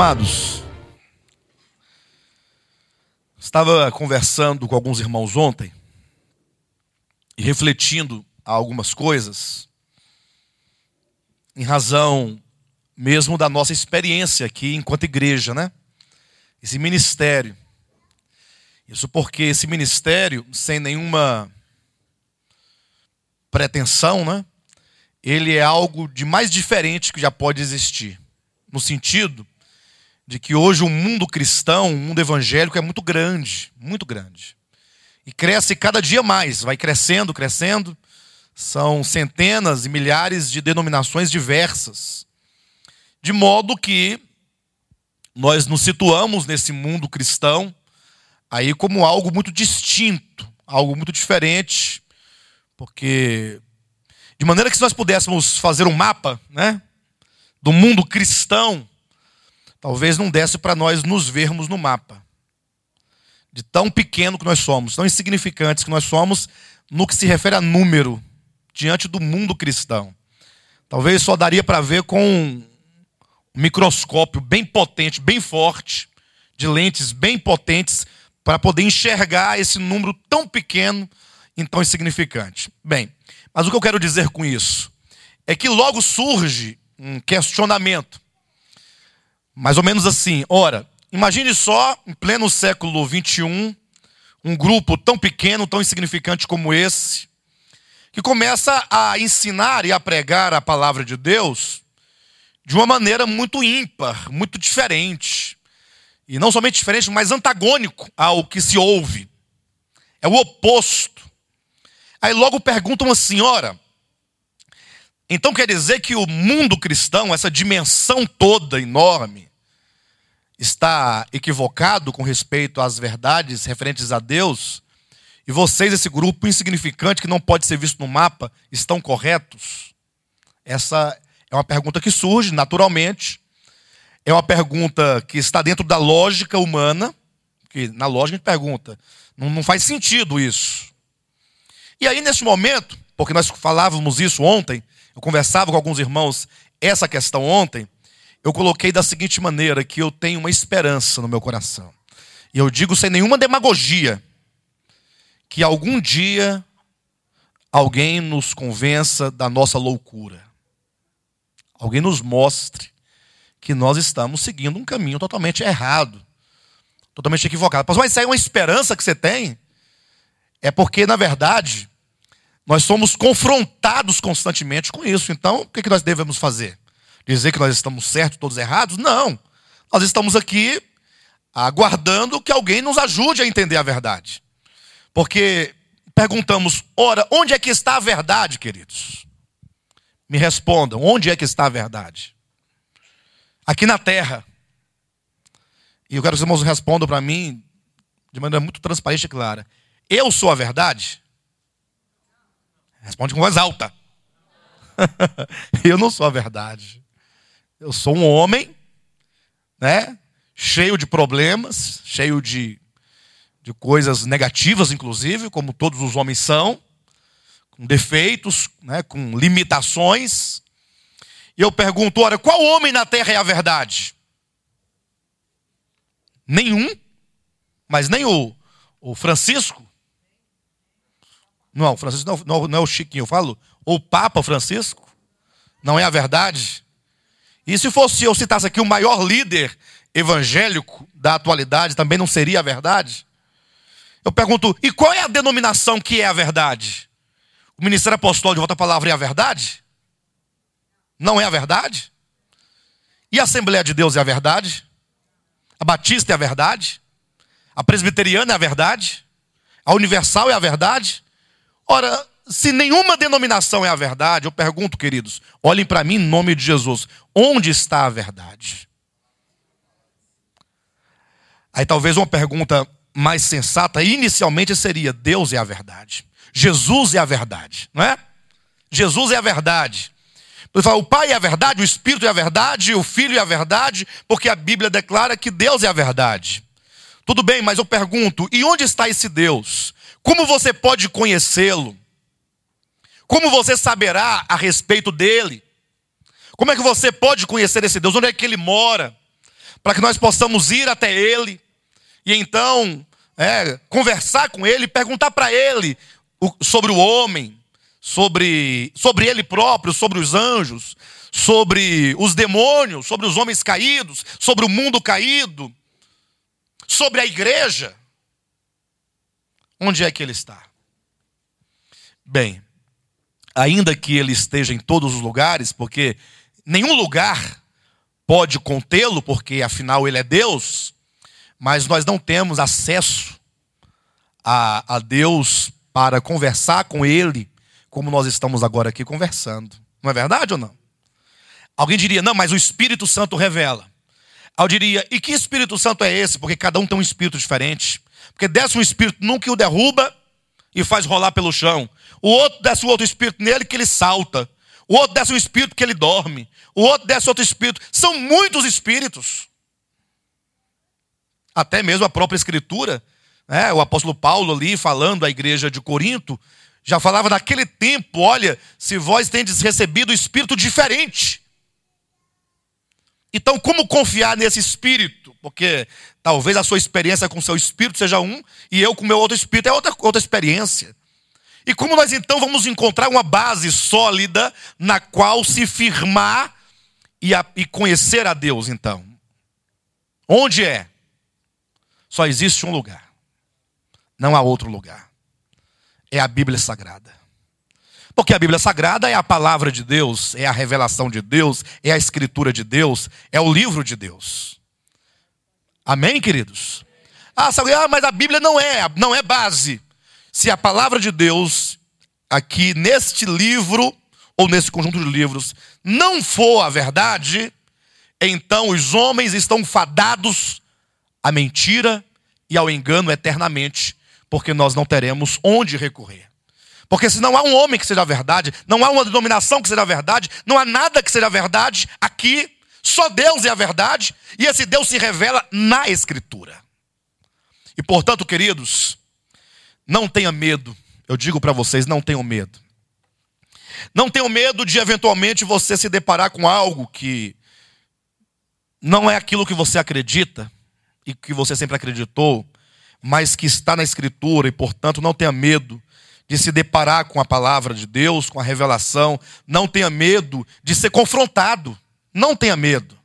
Amados, estava conversando com alguns irmãos ontem e refletindo algumas coisas em razão mesmo da nossa experiência aqui enquanto igreja, né? Esse ministério. Isso porque esse ministério, sem nenhuma pretensão, né? Ele é algo de mais diferente que já pode existir. No sentido de que hoje o mundo cristão, o mundo evangélico é muito grande. E cresce cada dia mais, vai crescendo. São centenas e milhares de denominações diversas. De modo que nós nos situamos nesse mundo cristão aí como algo muito distinto, algo muito diferente. Porque, de maneira que se nós pudéssemos fazer um mapa, né, do mundo cristão, talvez não desse para nós nos vermos no mapa. De tão pequeno que nós somos, tão insignificantes que nós somos no que se refere a número diante do mundo cristão. Talvez só daria para ver com um microscópio bem potente, bem forte, de lentes bem potentes, para poder enxergar esse número tão pequeno e tão insignificante. Bem, mas o que eu quero dizer com isso é que logo surge um questionamento. Mais ou menos assim, ora, imagine só, em pleno século XXI, um grupo tão pequeno, tão insignificante como esse, que começa a ensinar e a pregar a palavra de Deus de uma maneira muito ímpar, muito diferente. E não somente diferente, mas antagônico ao que se ouve. É o oposto. Aí logo perguntam assim, ora, então quer dizer que o mundo cristão, essa dimensão toda enorme, está equivocado com respeito às verdades referentes a Deus? E vocês, esse grupo insignificante que não pode ser visto no mapa, estão corretos? Essa é uma pergunta que surge naturalmente. É uma pergunta que está dentro da lógica humana, que na lógica a gente pergunta, não faz sentido isso. E aí nesse momento, porque nós falávamos isso ontem, eu conversava com alguns irmãos essa questão ontem, eu coloquei da seguinte maneira, que eu tenho uma esperança no meu coração. E eu digo sem nenhuma demagogia, que algum dia alguém nos convença da nossa loucura. Alguém nos mostre que nós estamos seguindo um caminho totalmente errado, totalmente equivocado. Mas isso aí é uma esperança que você tem? É porque, na verdade, nós somos confrontados constantemente com isso. Então, o que nós devemos fazer? Dizer que nós estamos certos, todos errados? Não. Nós estamos aqui aguardando que alguém nos ajude a entender a verdade. Porque perguntamos, ora, onde é que está a verdade, queridos? Me respondam, onde é que está a verdade? Aqui na terra. E eu quero que os irmãos respondam para mim de maneira muito transparente e clara. Eu sou a verdade? Responde com voz alta. Eu não sou a verdade. Eu sou um homem, né, cheio de problemas, cheio de coisas negativas, inclusive, como todos os homens são, com defeitos, né, com limitações. E eu pergunto, ora, qual homem na terra é a verdade? Nenhum, mas nem o Francisco. Não, o Francisco não é o Chiquinho, eu falo, o Papa Francisco, não é a verdade? E se fosse eu citasse aqui o maior líder evangélico da atualidade, também não seria a verdade? Eu pergunto, e qual é a denominação que é a verdade? O Ministério Apostólico de Volta à Palavra é a verdade? Não é a verdade? E a Assembleia de Deus é a verdade? A Batista é a verdade? A Presbiteriana é a verdade? A Universal é a verdade? Ora, se nenhuma denominação é a verdade, eu pergunto, queridos, olhem para mim em nome de Jesus, onde está a verdade? Aí talvez uma pergunta mais sensata, inicialmente seria, Deus é a verdade. Jesus é a verdade, não é? Jesus é a verdade. Ele fala, o Pai é a verdade, o Espírito é a verdade, o Filho é a verdade, porque a Bíblia declara que Deus é a verdade. Tudo bem, mas eu pergunto, e onde está esse Deus? Como você pode conhecê-lo? Como você saberá a respeito dele? Como é que você pode conhecer esse Deus? Onde é que ele mora? para que nós possamos ir até Ele e então conversar com Ele, perguntar para Ele sobre o homem, sobre Ele próprio, sobre os anjos, sobre os demônios, sobre os homens caídos, sobre o mundo caído, sobre a igreja. Onde é que Ele está? Bem, ainda que Ele esteja em todos os lugares, porque nenhum lugar pode contê-lo, porque afinal Ele é Deus, mas nós não temos acesso a Deus para conversar com Ele, como nós estamos agora aqui conversando. Não é verdade ou não? Alguém diria, não, mas o Espírito Santo revela. Eu diria, e que Espírito Santo é esse? Porque cada um tem um espírito diferente. Porque desce um espírito num que o derruba e faz rolar pelo chão. O outro desce um outro espírito nele que ele salta. O outro desce um espírito que ele dorme. O outro desce outro espírito. São muitos espíritos. Até mesmo a própria Escritura, o apóstolo Paulo ali falando à igreja de Corinto, já falava naquele tempo, olha, se vós tendes recebido espírito diferente. Então, como confiar nesse espírito? Porque talvez a sua experiência com o seu espírito seja um, e eu com o meu outro espírito é outra experiência. E como nós então vamos encontrar uma base sólida na qual se firmar e conhecer a Deus então? Onde é? Só existe um lugar. Não há outro lugar. É a Bíblia Sagrada. Porque a Bíblia Sagrada é a palavra de Deus, é a revelação de Deus, é a escritura de Deus, é o livro de Deus. Amém, queridos? Mas a Bíblia não é base. Se a palavra de Deus, aqui neste livro, ou nesse conjunto de livros, não for a verdade, então os homens estão fadados à mentira e ao engano eternamente, porque nós não teremos onde recorrer. Porque se não há um homem que seja a verdade, não há uma denominação que seja a verdade, não há nada que seja a verdade aqui, só Deus é a verdade, e esse Deus se revela na Escritura. E portanto, queridos, não tenha medo, eu digo para vocês, não tenham medo. Não tenham medo de eventualmente você se deparar com algo que não é aquilo que você acredita, e que você sempre acreditou, mas que está na Escritura, e portanto não tenha medo de se deparar com a palavra de Deus, com a revelação. Não tenha medo de ser confrontado. Não tenha medo.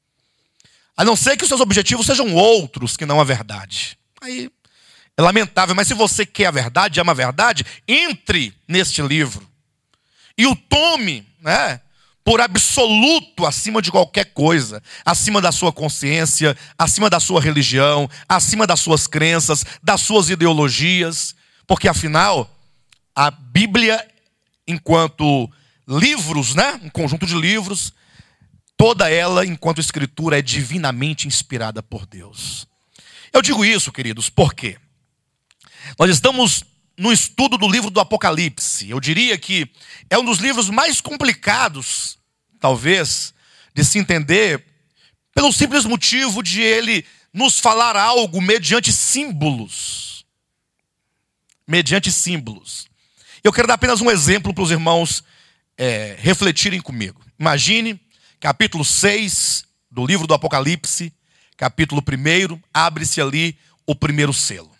A não ser que os seus objetivos sejam outros que não a verdade. Aí é lamentável, mas se você quer a verdade, ama a verdade, entre neste livro e o tome, por absoluto acima de qualquer coisa, acima da sua consciência, acima da sua religião, acima das suas crenças, das suas ideologias, porque afinal a Bíblia, enquanto livros, um conjunto de livros, toda ela, enquanto escritura, é divinamente inspirada por Deus. Eu digo isso, queridos, porque nós estamos no estudo do livro do Apocalipse. Eu diria que é um dos livros mais complicados, talvez, de se entender, pelo simples motivo de ele nos falar algo mediante símbolos. Mediante símbolos. Eu quero dar apenas um exemplo para os irmãos refletirem comigo. Imagine, capítulo 6 do livro do Apocalipse, capítulo 1, abre-se ali o primeiro selo.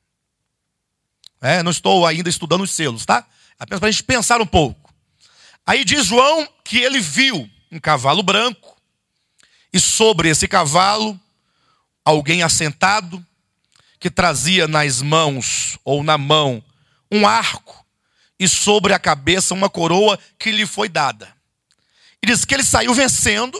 Não estou ainda estudando os selos, tá? Apenas para a gente pensar um pouco. Aí diz João que ele viu um cavalo branco, e sobre esse cavalo, alguém assentado, que trazia nas mãos, ou na mão, um arco, e sobre a cabeça uma coroa que lhe foi dada. E diz que ele saiu vencendo,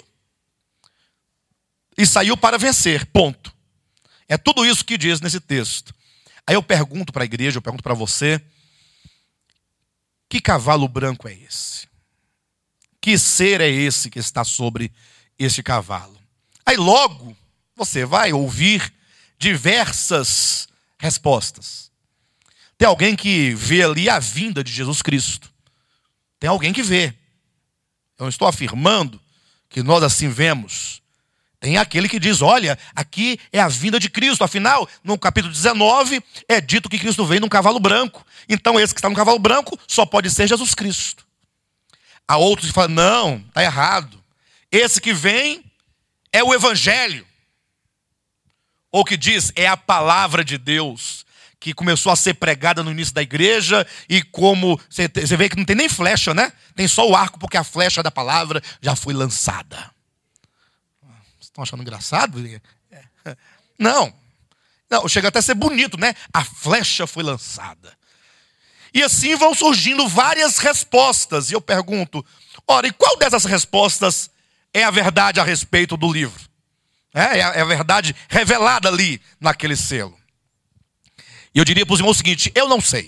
e saiu para vencer, ponto. É tudo isso que diz nesse texto. Aí eu pergunto para a igreja, eu pergunto para você, que cavalo branco é esse? Que ser é esse que está sobre este cavalo? Aí logo você vai ouvir diversas respostas. Tem alguém que vê ali a vinda de Jesus Cristo. Tem alguém que vê. Eu não estou afirmando que nós assim vemos. Tem aquele que diz, olha, aqui é a vinda de Cristo. Afinal, no capítulo 19, é dito que Cristo vem num cavalo branco. Então esse que está no cavalo branco só pode ser Jesus Cristo. Há outros que falam, não, está errado. Esse que vem é o Evangelho. ou que diz é a palavra de Deus, que começou a ser pregada no início da igreja, e como você vê que não tem nem flecha, né? Tem só o arco, porque a flecha da palavra já foi lançada. Vocês estão achando engraçado? Não, chega até a ser bonito, né? A flecha foi lançada. E assim vão surgindo várias respostas. E eu pergunto, ora, e qual dessas respostas é a verdade a respeito do livro? É a verdade revelada ali naquele selo. E eu diria para os irmãos o seguinte, eu não sei.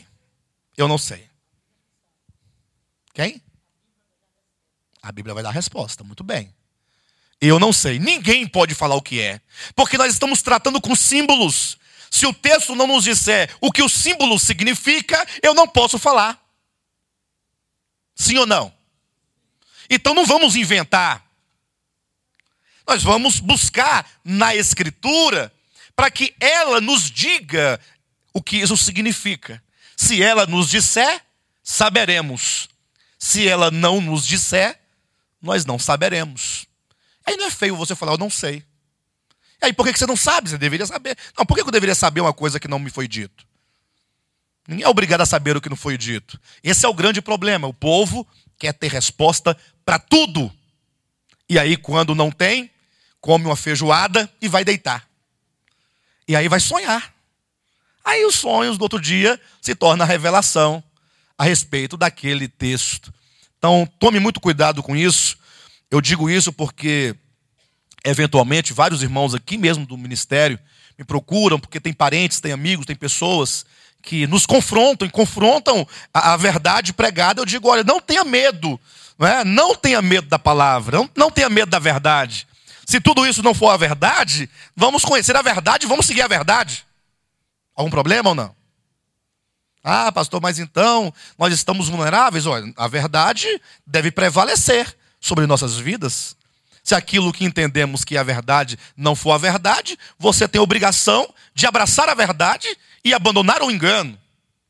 Quem? A Bíblia vai dar a resposta, muito bem. Eu não sei, ninguém pode falar o que é. Porque nós estamos tratando com símbolos. Se o texto não nos disser o que o símbolo significa, eu não posso falar. Sim ou não? Então não vamos inventar. Nós vamos buscar na Escritura para que ela nos diga o que isso significa. Se ela nos disser, saberemos. Se ela não nos disser, nós não saberemos. Aí não é feio você falar, eu não sei. E aí por que você não sabe? Você deveria saber. Não, por que eu deveria saber uma coisa que não me foi dito? Ninguém é obrigado a saber o que não foi dito. Esse é o grande problema. O povo quer ter resposta para tudo. E aí quando não tem, come uma feijoada e vai deitar. E aí vai sonhar. Aí os sonhos do outro dia se tornam a revelação a respeito daquele texto. Então tome muito cuidado com isso. Eu digo isso porque, eventualmente, vários irmãos aqui mesmo do ministério me procuram, porque tem parentes, tem amigos, tem pessoas que nos confrontam a verdade pregada. Eu digo, olha, não tenha medo, não tenha medo da palavra, não tenha medo da verdade. Se tudo isso não for a verdade, vamos conhecer a verdade e vamos seguir a verdade. Algum problema ou não? Ah, pastor, mas então nós estamos vulneráveis? Olha, a verdade deve prevalecer sobre nossas vidas. Se aquilo que entendemos que é a verdade não for a verdade, você tem a obrigação de abraçar a verdade e abandonar o engano.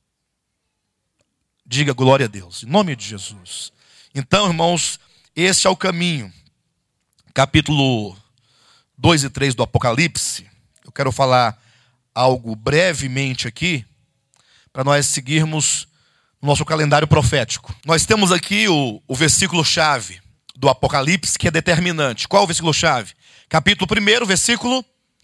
Diga glória a Deus, em nome de Jesus. Então, irmãos, este é o caminho. Capítulo 2 e 3 do Apocalipse. Eu quero falar algo brevemente aqui, para nós seguirmos o nosso calendário profético. Nós temos aqui o versículo-chave do Apocalipse, que é determinante. Qual é o versículo-chave? Capítulo 1, versículo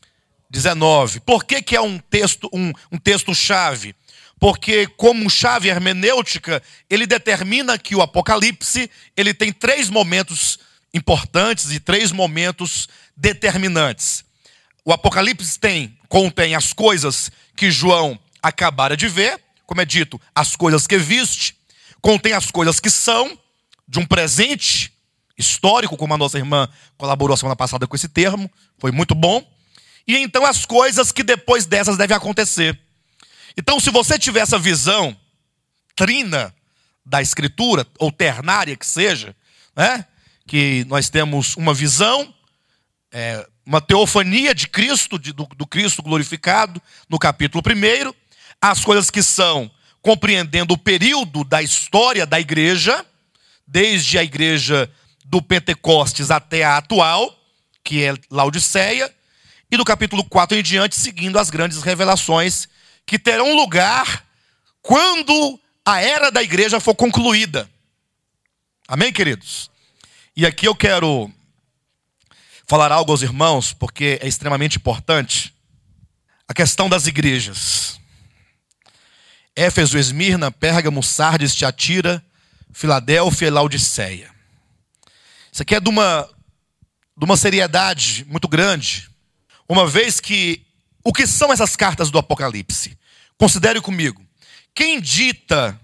19. Por que é um texto-chave? Porque, como chave hermenêutica, ele determina que o Apocalipse ele tem 3 momentos importantes e 3 momentos determinantes. O Apocalipse contém as coisas que João acabara de ver, como é dito, as coisas que viste, contém as coisas que são, de um presente histórico, como a nossa irmã colaborou semana passada com esse termo, foi muito bom, e então as coisas que depois dessas devem acontecer. Então, se você tiver essa visão trina da Escritura, ou ternária que seja, que nós temos uma visão, uma teofania de Cristo, do Cristo glorificado, no capítulo 1, as coisas que são, compreendendo o período da história da igreja, desde a igreja do Pentecostes até a atual, que é Laodiceia, e do capítulo 4 em diante, seguindo as grandes revelações que terão lugar quando a era da igreja for concluída. Amém, queridos? E aqui eu quero falar algo aos irmãos, porque é extremamente importante. A questão das igrejas. Éfeso, Esmirna, Pérgamo, Sardes, Tiatira, Filadélfia e Laodiceia. Isso aqui é de uma seriedade muito grande. Uma vez que, o que são essas cartas do Apocalipse? Considere comigo. Quem dita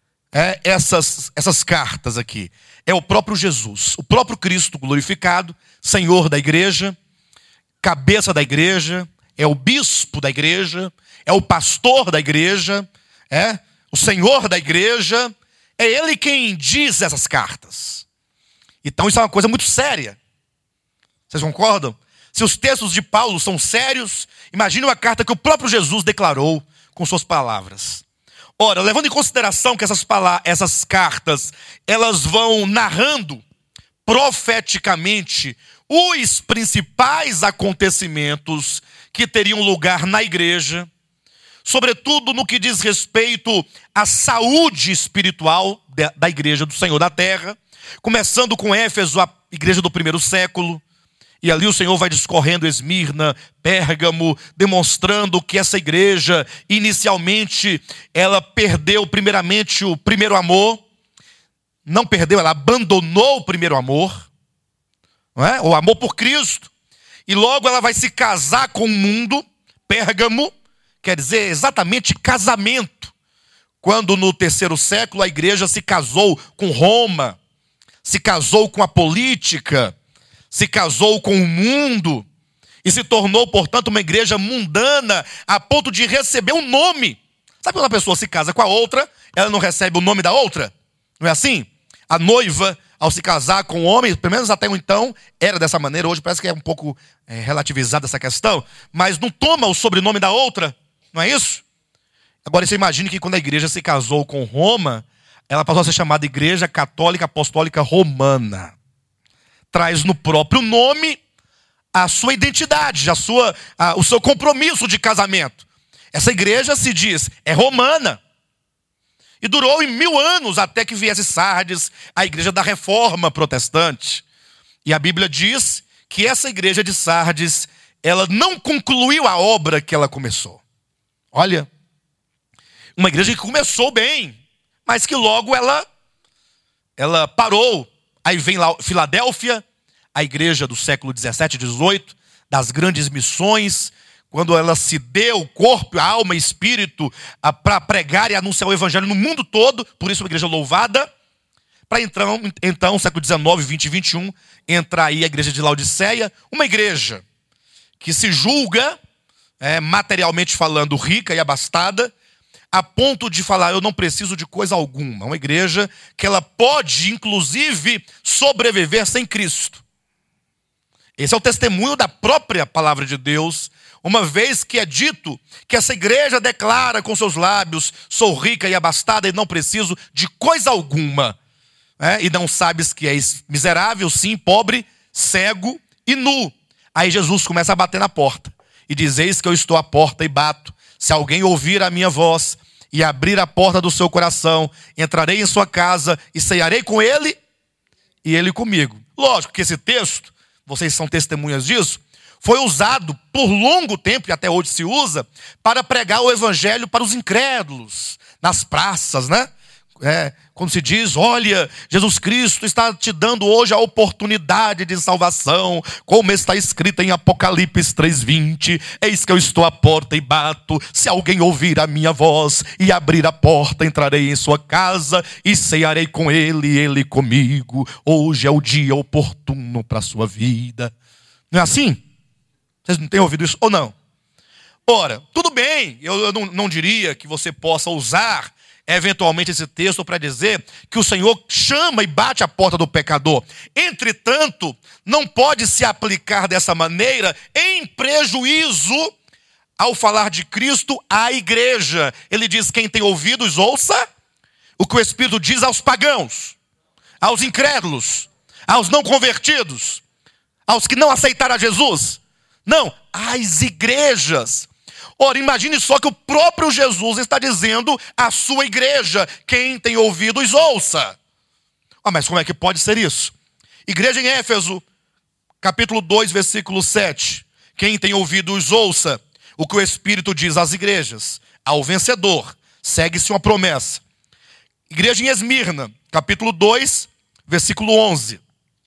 essas cartas aqui? É o próprio Jesus, o próprio Cristo glorificado, Senhor da igreja, cabeça da igreja, é o bispo da igreja, é o pastor da igreja, o Senhor da igreja, é Ele quem diz essas cartas. Então isso é uma coisa muito séria. Vocês concordam? Se os textos de Paulo são sérios, imagine uma carta que o próprio Jesus declarou com suas palavras. Ora, levando em consideração que essas cartas, elas vão narrando profeticamente os principais acontecimentos que teriam lugar na igreja, sobretudo no que diz respeito à saúde espiritual da igreja do Senhor da terra, começando com Éfeso, a igreja do primeiro século, e ali o Senhor vai discorrendo Esmirna, Pérgamo, demonstrando que essa igreja, inicialmente, ela perdeu primeiramente o primeiro amor. Não perdeu, ela abandonou o primeiro amor, não é? O amor por Cristo. E logo ela vai se casar com o mundo. Pérgamo quer dizer exatamente casamento. Quando no terceiro século a igreja se casou com Roma, se casou com a política, se casou com o mundo e se tornou, portanto, uma igreja mundana a ponto de receber um nome. Sabe quando a pessoa se casa com a outra, ela não recebe o nome da outra? Não é assim? A noiva, ao se casar com o homem, pelo menos até então, era dessa maneira. Hoje parece que é um pouco relativizada essa questão, mas não toma o sobrenome da outra, não é isso? Agora você imagine que quando a igreja se casou com Roma, ela passou a ser chamada Igreja Católica Apostólica Romana. Traz no próprio nome a sua identidade, o seu compromisso de casamento. Essa igreja se diz, é romana. E durou em 1000 anos até que viesse Sardes, a igreja da Reforma Protestante. E a Bíblia diz que essa igreja de Sardes, ela não concluiu a obra que ela começou. Olha, uma igreja que começou bem, mas que logo ela parou. Aí vem lá Filadélfia, a igreja do século 17 e 18, das grandes missões, quando ela se deu corpo, alma e espírito para pregar e anunciar o evangelho no mundo todo, por isso uma igreja louvada. Para então, século 19, 20 e 21, entrar aí a igreja de Laodiceia, uma igreja que se julga, materialmente falando, rica e abastada, a ponto de falar, eu não preciso de coisa alguma. Uma igreja que ela pode, inclusive, sobreviver sem Cristo. Esse é o testemunho da própria palavra de Deus, uma vez que é dito que essa igreja declara com seus lábios, sou rica e abastada e não preciso de coisa alguma. E não sabes que és miserável, sim, pobre, cego e nu. Aí Jesus começa a bater na porta e diz, eis que eu estou à porta e bato. Se alguém ouvir a minha voz e abrir a porta do seu coração, entrarei em sua casa e cearei com ele e ele comigo. Lógico que esse texto, vocês são testemunhas disso, foi usado por longo tempo, e até hoje se usa, para pregar o evangelho para os incrédulos, nas praças, né? Quando se diz, olha, Jesus Cristo está te dando hoje a oportunidade de salvação, como está escrito em Apocalipse 3:20, eis que eu estou à porta e bato, se alguém ouvir a minha voz e abrir a porta, entrarei em sua casa e cearei com ele e ele comigo, hoje é o dia oportuno para a sua vida. Não é assim? Vocês não têm ouvido isso ou não? Ora, tudo bem, eu não diria que você possa usar eventualmente esse texto para dizer que o Senhor chama e bate a porta do pecador. Entretanto, não pode se aplicar dessa maneira em prejuízo ao falar de Cristo à igreja. Ele diz, quem tem ouvidos, ouça o que o Espírito diz aos pagãos, aos incrédulos, aos não convertidos, aos que não aceitaram a Jesus. Não, às igrejas. Ora, imagine só que o próprio Jesus está dizendo à sua igreja, quem tem ouvidos, ouça. Mas como é que pode ser isso? Igreja em Éfeso, capítulo 2, versículo 7. Quem tem ouvidos, ouça o que o Espírito diz às igrejas. Ao vencedor, segue-se uma promessa. Igreja em Esmirna, capítulo 2, versículo 11.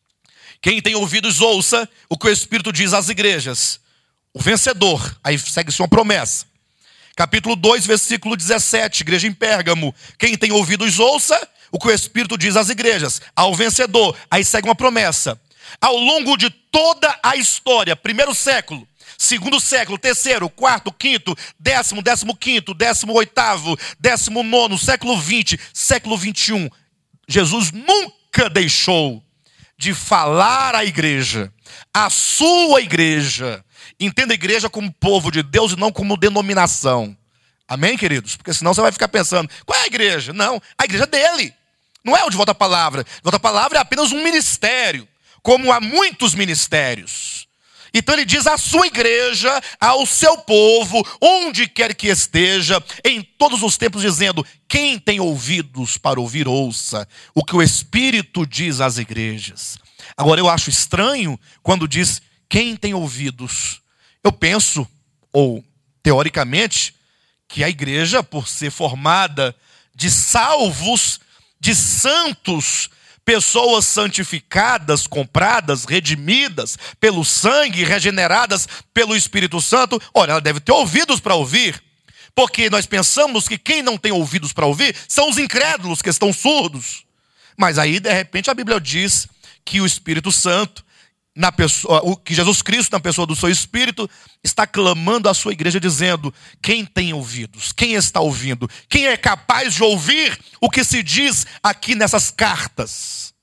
Quem tem ouvidos, ouça o que o Espírito diz às igrejas. O vencedor, aí segue-se uma promessa. Capítulo 2, versículo 17, igreja em Pérgamo. Quem tem ouvidos, ouça o que o Espírito diz às igrejas. Ao vencedor, aí segue uma promessa. Ao longo de toda a história, primeiro século, segundo século, terceiro, quarto, quinto, 10º, 15º, 18º, 19º, século 20, século 21, Jesus nunca deixou de falar à igreja, a sua igreja. Entenda a igreja como povo de Deus e não como denominação. Amém, queridos? Porque senão você vai ficar pensando, qual é a igreja? Não, a igreja é dele. Não é o de Volta à Palavra. De Volta à Palavra é apenas um ministério, como há muitos ministérios. Então ele diz à sua igreja, ao seu povo, onde quer que esteja, em todos os tempos, dizendo: quem tem ouvidos para ouvir, ouça o que o Espírito diz às igrejas. Agora eu acho estranho quando diz quem tem ouvidos. Eu penso, ou teoricamente, que a igreja, por ser formada de salvos, de santos, pessoas santificadas, compradas, redimidas pelo sangue, regeneradas pelo Espírito Santo, olha, ela deve ter ouvidos para ouvir. Porque nós pensamos que quem não tem ouvidos para ouvir são os incrédulos que estão surdos. Mas aí, de repente, a Bíblia diz que o Espírito Santo, que Jesus Cristo, na pessoa do seu Espírito, está clamando à sua igreja, dizendo: quem tem ouvidos? Quem está ouvindo? Quem é capaz de ouvir o que se diz aqui nessas cartas?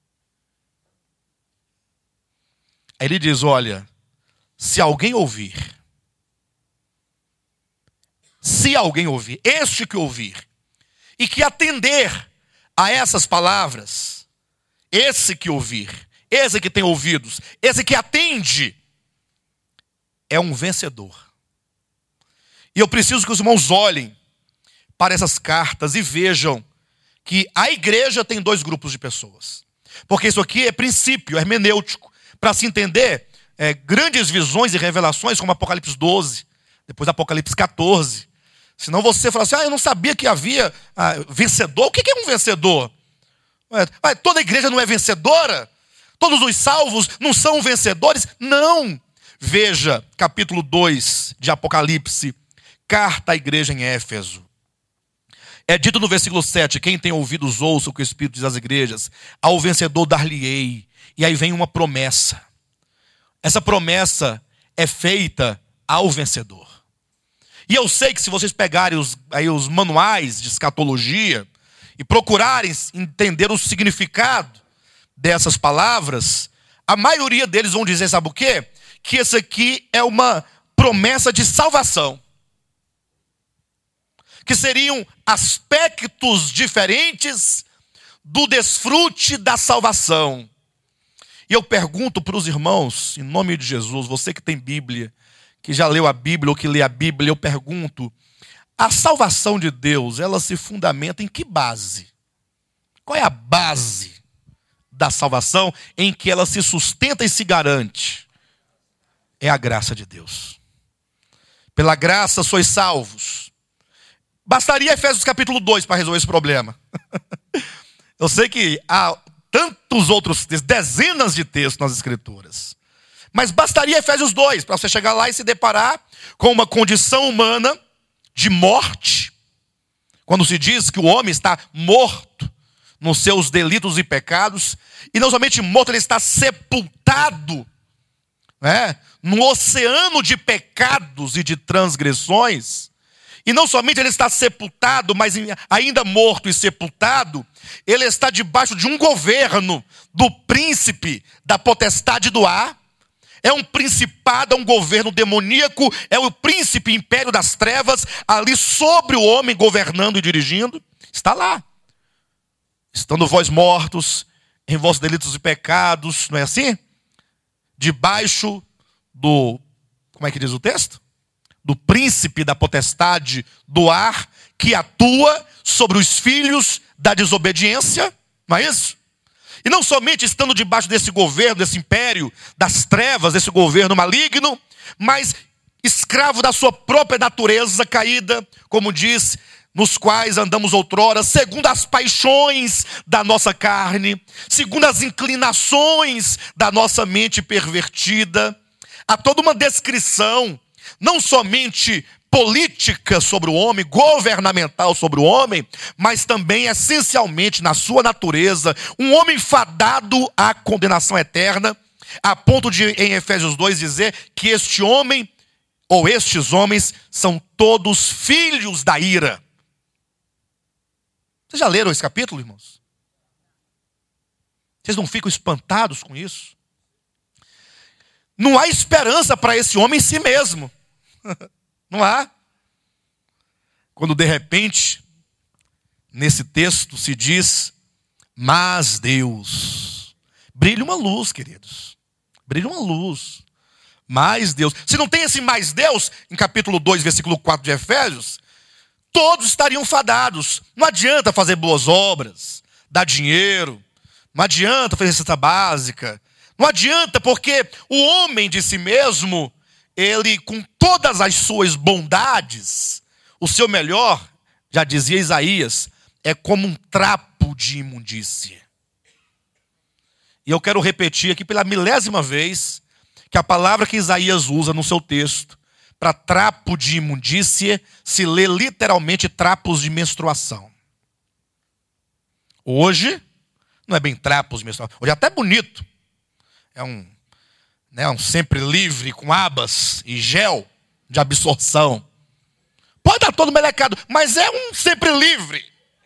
Aí ele diz: olha, se alguém ouvir, este que ouvir, e que atender a essas palavras, esse que ouvir, esse que tem ouvidos, esse que atende, é um vencedor. E eu preciso que os irmãos olhem para essas cartas e vejam que a igreja tem dois grupos de pessoas. Porque isso aqui é princípio hermenêutico. Para se entender grandes visões e revelações, como Apocalipse 12, depois Apocalipse 14. Senão você fala assim: eu não sabia que havia vencedor. O que é um vencedor? Toda igreja não é vencedora? Todos os salvos não são vencedores? Não. Veja, capítulo 2 de Apocalipse, carta à igreja em Éfeso. É dito no versículo 7, quem tem ouvidos ouça o que o Espírito diz às igrejas. Ao vencedor dar-lhe-ei. E aí vem uma promessa. Essa promessa é feita ao vencedor. E eu sei que se vocês pegarem os manuais de escatologia e procurarem entender o significado dessas palavras, a maioria deles vão dizer, sabe o quê? Que esse aqui é uma promessa de salvação. Que seriam aspectos diferentes do desfrute da salvação. E eu pergunto para os irmãos, em nome de Jesus, você que tem Bíblia, que já leu a Bíblia ou que lê a Bíblia, eu pergunto: a salvação de Deus, ela se fundamenta em que base? Qual é a base da salvação em que ela se sustenta e se garante? É a graça de Deus. Pela graça sois salvos. Bastaria Efésios capítulo 2 para resolver esse problema. Eu sei que há tantos outros, dezenas de textos nas Escrituras. Mas bastaria Efésios 2 para você chegar lá e se deparar com uma condição humana de morte. Quando se diz que o homem está morto nos seus delitos e pecados, e não somente morto, ele está sepultado, no oceano de pecados e de transgressões. E não somente ele está sepultado, mas ainda morto e sepultado, ele está debaixo de um governo do príncipe da potestade do ar. É um principado, é um governo demoníaco, é o príncipe império das trevas, ali sobre o homem, governando e dirigindo. Está lá. Estando vós mortos em vossos delitos e pecados, não é assim? Debaixo do, como é que diz o texto? Do príncipe da potestade do ar, que atua sobre os filhos da desobediência, não é isso? E não somente estando debaixo desse governo, desse império das trevas, desse governo maligno, mas escravo da sua própria natureza caída, como diz, nos quais andamos outrora, segundo as paixões da nossa carne, segundo as inclinações da nossa mente pervertida. Há toda uma descrição, não somente política sobre o homem, governamental sobre o homem, mas também essencialmente na sua natureza, um homem fadado à condenação eterna, a ponto de em Efésios 2 dizer que este homem, ou estes homens, são todos filhos da ira. Vocês já leram esse capítulo, irmãos? Vocês não ficam espantados com isso? Não há esperança para esse homem em si mesmo. Não há. Quando de repente, nesse texto se diz, mas Deus. Brilha uma luz, queridos. Brilha uma luz. Mais Deus. Se não tem esse mais Deus, em capítulo 2, versículo 4 de Efésios, todos estariam fadados. Não adianta fazer boas obras, dar dinheiro, não adianta fazer cesta básica, não adianta, porque o homem de si mesmo, ele com todas as suas bondades, o seu melhor, já dizia Isaías, é como um trapo de imundície. E eu quero repetir aqui pela milésima vez que a palavra que Isaías usa no seu texto para trapo de imundície se lê literalmente trapos de menstruação. Hoje, não é bem trapos de menstruação, hoje é até bonito. É um sempre livre com abas e gel de absorção. Pode dar todo melecado, mas é um sempre livre.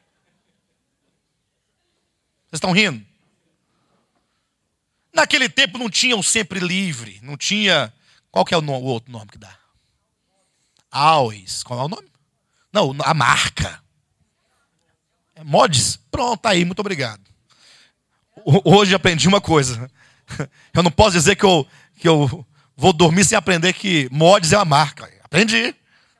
Vocês estão rindo? Naquele tempo não tinha o sempre livre, não tinha... Qual que é o outro nome que dá? Always. Qual é o nome? Não, a marca. Mods? Pronto, tá aí, muito obrigado. Hoje aprendi uma coisa. Eu não posso dizer que eu vou dormir sem aprender que Mods é uma marca. Aprendi.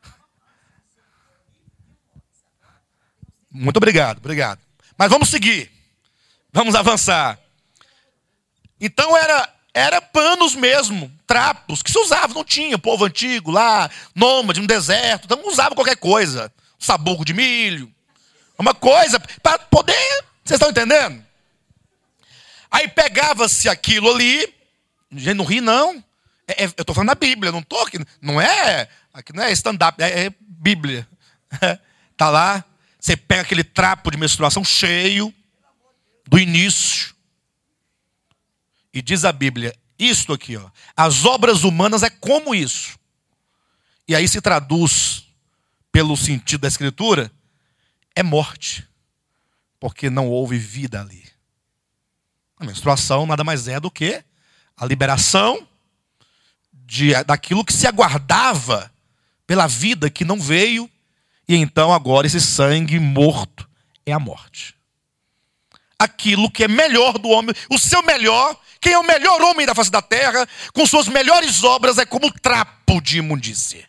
Muito obrigado. Mas vamos seguir. Vamos avançar. Então era panos mesmo, trapos, que se usavam, não tinha. Povo antigo lá, nômade, no deserto, então usava qualquer coisa. Sabugo de milho, uma coisa, para poder... Vocês estão entendendo? Aí pegava-se aquilo ali, gente não ri não, eu estou falando da Bíblia, não estou aqui, aqui não é stand-up, é Bíblia. Está lá, você pega aquele trapo de menstruação cheio, do início, e diz a Bíblia, isto aqui, ó, as obras humanas é como isso. E aí se traduz, pelo sentido da Escritura, é morte. Porque não houve vida ali. A menstruação nada mais é do que a liberação daquilo que se aguardava pela vida que não veio. E então agora esse sangue morto é a morte. Aquilo que é melhor do homem, o seu melhor, quem é o melhor homem da face da terra, com suas melhores obras, é como trapo de imundície.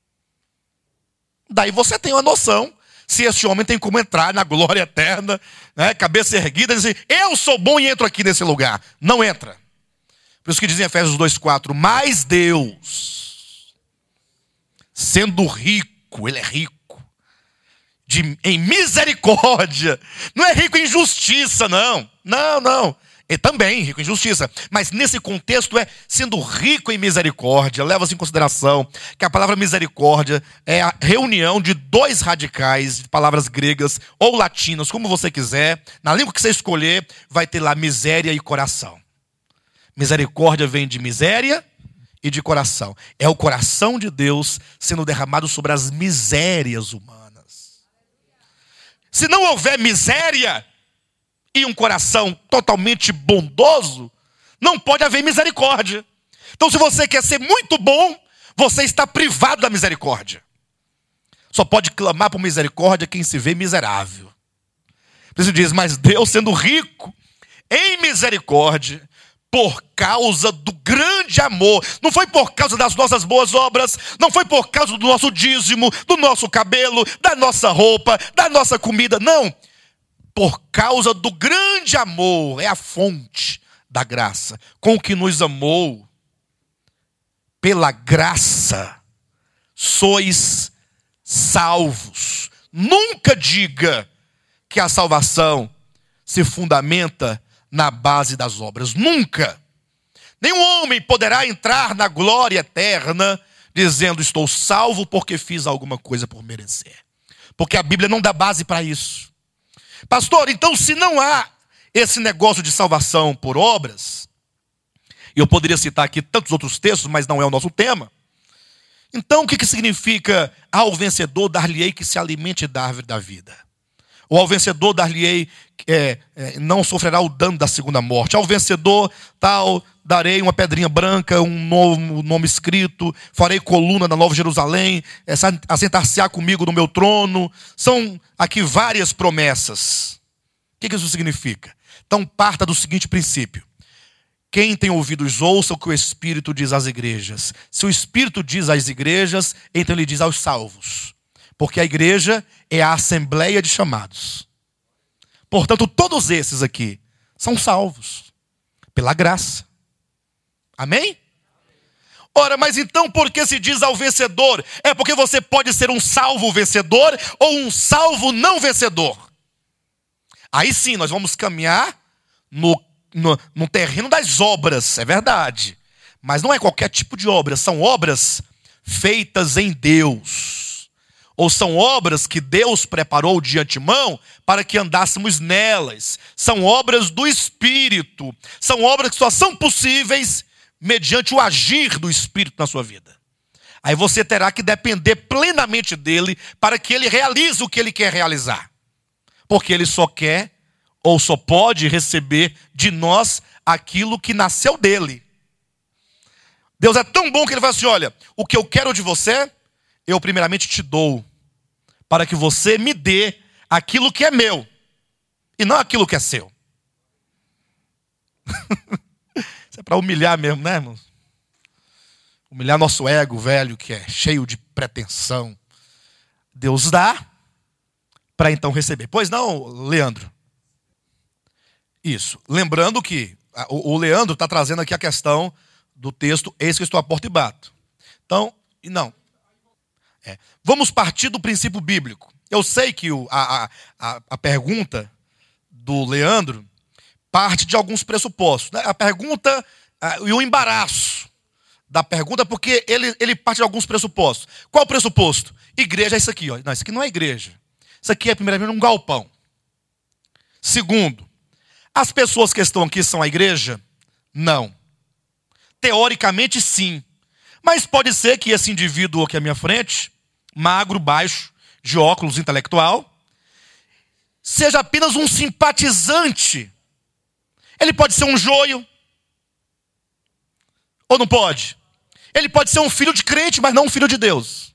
Daí você tem uma noção, se esse homem tem como entrar na glória eterna, né, cabeça erguida, e dizer, eu sou bom e entro aqui nesse lugar. Não entra. Por isso que diz em Efésios 2,4, mas Deus, sendo rico, ele é rico, em misericórdia, não é rico em justiça, não. É também rico em justiça, mas nesse contexto é sendo rico em misericórdia. Leva-se em consideração que a palavra misericórdia é a reunião de dois radicais de palavras gregas ou latinas, como você quiser. Na língua que você escolher, vai ter lá miséria e coração. Misericórdia vem de miséria e de coração. É o coração de Deus sendo derramado sobre as misérias humanas. Se não houver miséria e um coração totalmente bondoso, não pode haver misericórdia. Então, se você quer ser muito bom, você está privado da misericórdia. Só pode clamar por misericórdia quem se vê miserável. Por isso diz, mas Deus sendo rico em misericórdia, por causa do grande amor, não foi por causa das nossas boas obras, não foi por causa do nosso dízimo, do nosso cabelo, da nossa roupa, da nossa comida, não. Por causa do grande amor, é a fonte da graça, com que nos amou, pela graça, sois salvos. Nunca diga que a salvação se fundamenta na base das obras. Nunca. Nenhum homem poderá entrar na glória eterna dizendo, estou salvo porque fiz alguma coisa por merecer. Porque a Bíblia não dá base para isso. Pastor, então se não há esse negócio de salvação por obras, e eu poderia citar aqui tantos outros textos, mas não é o nosso tema. Então o que significa ao vencedor dar-lhe-ei que se alimente da árvore da vida? Ou ao vencedor dar-lhe-ei não sofrerá o dano da segunda morte. Ao vencedor tal darei uma pedrinha branca, um novo nome escrito, farei coluna na Nova Jerusalém, assentar-se-á comigo no meu trono. São aqui várias promessas. O que isso significa? Então parta do seguinte princípio. Quem tem ouvidos ouça o que o Espírito diz às igrejas. Se o Espírito diz às igrejas, então ele diz aos salvos. Porque a igreja é a assembleia de chamados. Portanto, todos esses aqui são salvos pela graça. Amém? Ora, mas então por que se diz ao vencedor? É porque você pode ser um salvo vencedor ou um salvo não vencedor. Aí sim, nós vamos caminhar no terreno das obras, é verdade. Mas não é qualquer tipo de obra, são obras feitas em Deus. Ou são obras que Deus preparou de antemão para que andássemos nelas. São obras do Espírito. São obras que só são possíveis mediante o agir do Espírito na sua vida. Aí você terá que depender plenamente dele para que ele realize o que ele quer realizar. Porque ele só quer ou só pode receber de nós aquilo que nasceu dele. Deus é tão bom que ele fala assim, olha, o que eu quero de você, eu primeiramente te dou, para que você me dê aquilo que é meu, e não aquilo que é seu. Isso é para humilhar mesmo, né, irmãos? Humilhar nosso ego velho, que é cheio de pretensão. Deus dá, para então receber. Pois não, Leandro? Isso. Lembrando que o Leandro está trazendo aqui a questão do texto, eis que estou à porta e bato. Então, não. Vamos partir do princípio bíblico. Eu sei que a pergunta do Leandro parte de alguns pressupostos. Né? A pergunta e o embaraço da pergunta, porque ele parte de alguns pressupostos. Qual o pressuposto? Igreja é isso aqui. Ó. Não, isso aqui não é igreja. Isso aqui é primeiramente um galpão. Segundo, as pessoas que estão aqui são a igreja? Não. Teoricamente, sim. Mas pode ser que esse indivíduo aqui à minha frente, magro, baixo, de óculos, intelectual, seja apenas um simpatizante. Ele pode ser um joio. Ou não pode? Ele pode ser um filho de crente, mas não um filho de Deus.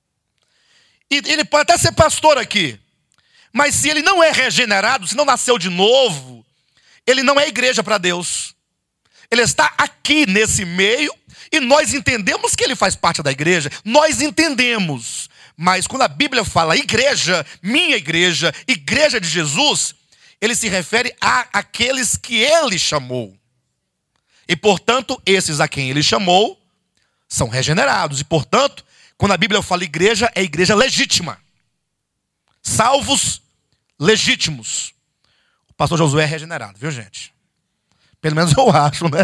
E ele pode até ser pastor aqui. Mas se ele não é regenerado, se não nasceu de novo, ele não é igreja para Deus. Ele está aqui nesse meio e nós entendemos que ele faz parte da igreja. Nós entendemos. Mas quando a Bíblia fala igreja, minha igreja, igreja de Jesus, ele se refere àqueles que ele chamou. E portanto, esses a quem ele chamou são regenerados. E portanto, quando a Bíblia fala igreja, é igreja legítima. Salvos legítimos. O pastor Josué é regenerado, viu, gente? Pelo menos eu acho, né?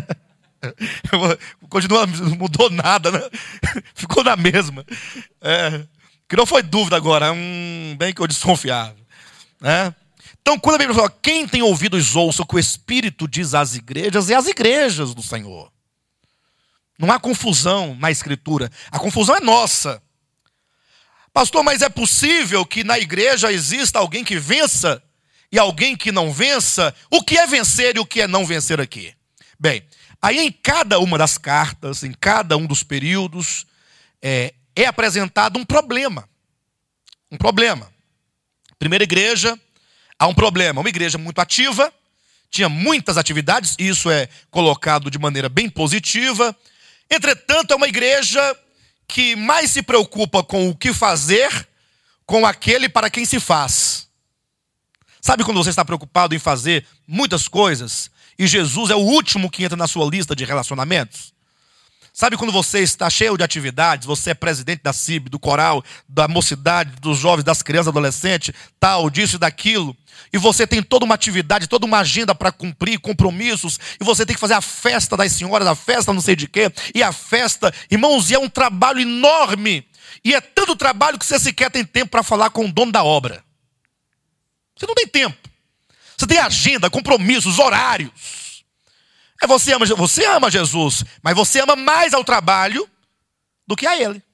Continua, não mudou nada, né? Ficou na mesma. Que não foi dúvida agora, bem que eu desconfiava. Né? Então, quando a Bíblia fala, quem tem ouvidos ouça o que o Espírito diz às igrejas, é as igrejas do Senhor. Não há confusão na Escritura. A confusão é nossa. Pastor, mas é possível que na igreja exista alguém que vença e alguém que não vença? O que é vencer e o que é não vencer aqui? Bem, aí em cada uma das cartas, em cada um dos períodos, é apresentado um problema. Um problema. Primeira igreja, há um problema. Uma igreja muito ativa, tinha muitas atividades, isso é colocado de maneira bem positiva. Entretanto, é uma igreja que mais se preocupa com o que fazer com aquele para quem se faz. Sabe quando você está preocupado em fazer muitas coisas e Jesus é o último que entra na sua lista de relacionamentos? Sabe quando você está cheio de atividades, você é presidente da CIB, do coral, da mocidade, dos jovens, das crianças, adolescentes, tal, disso e daquilo, e você tem toda uma atividade, toda uma agenda para cumprir, compromissos, e você tem que fazer a festa das senhoras, a festa não sei de quê, e a festa, irmãos, e é um trabalho enorme, e é tanto trabalho que você sequer tem tempo para falar com o dono da obra. Você não tem tempo. Você tem agenda, compromissos, horários. Você ama Jesus, mas você ama mais ao trabalho do que a ele.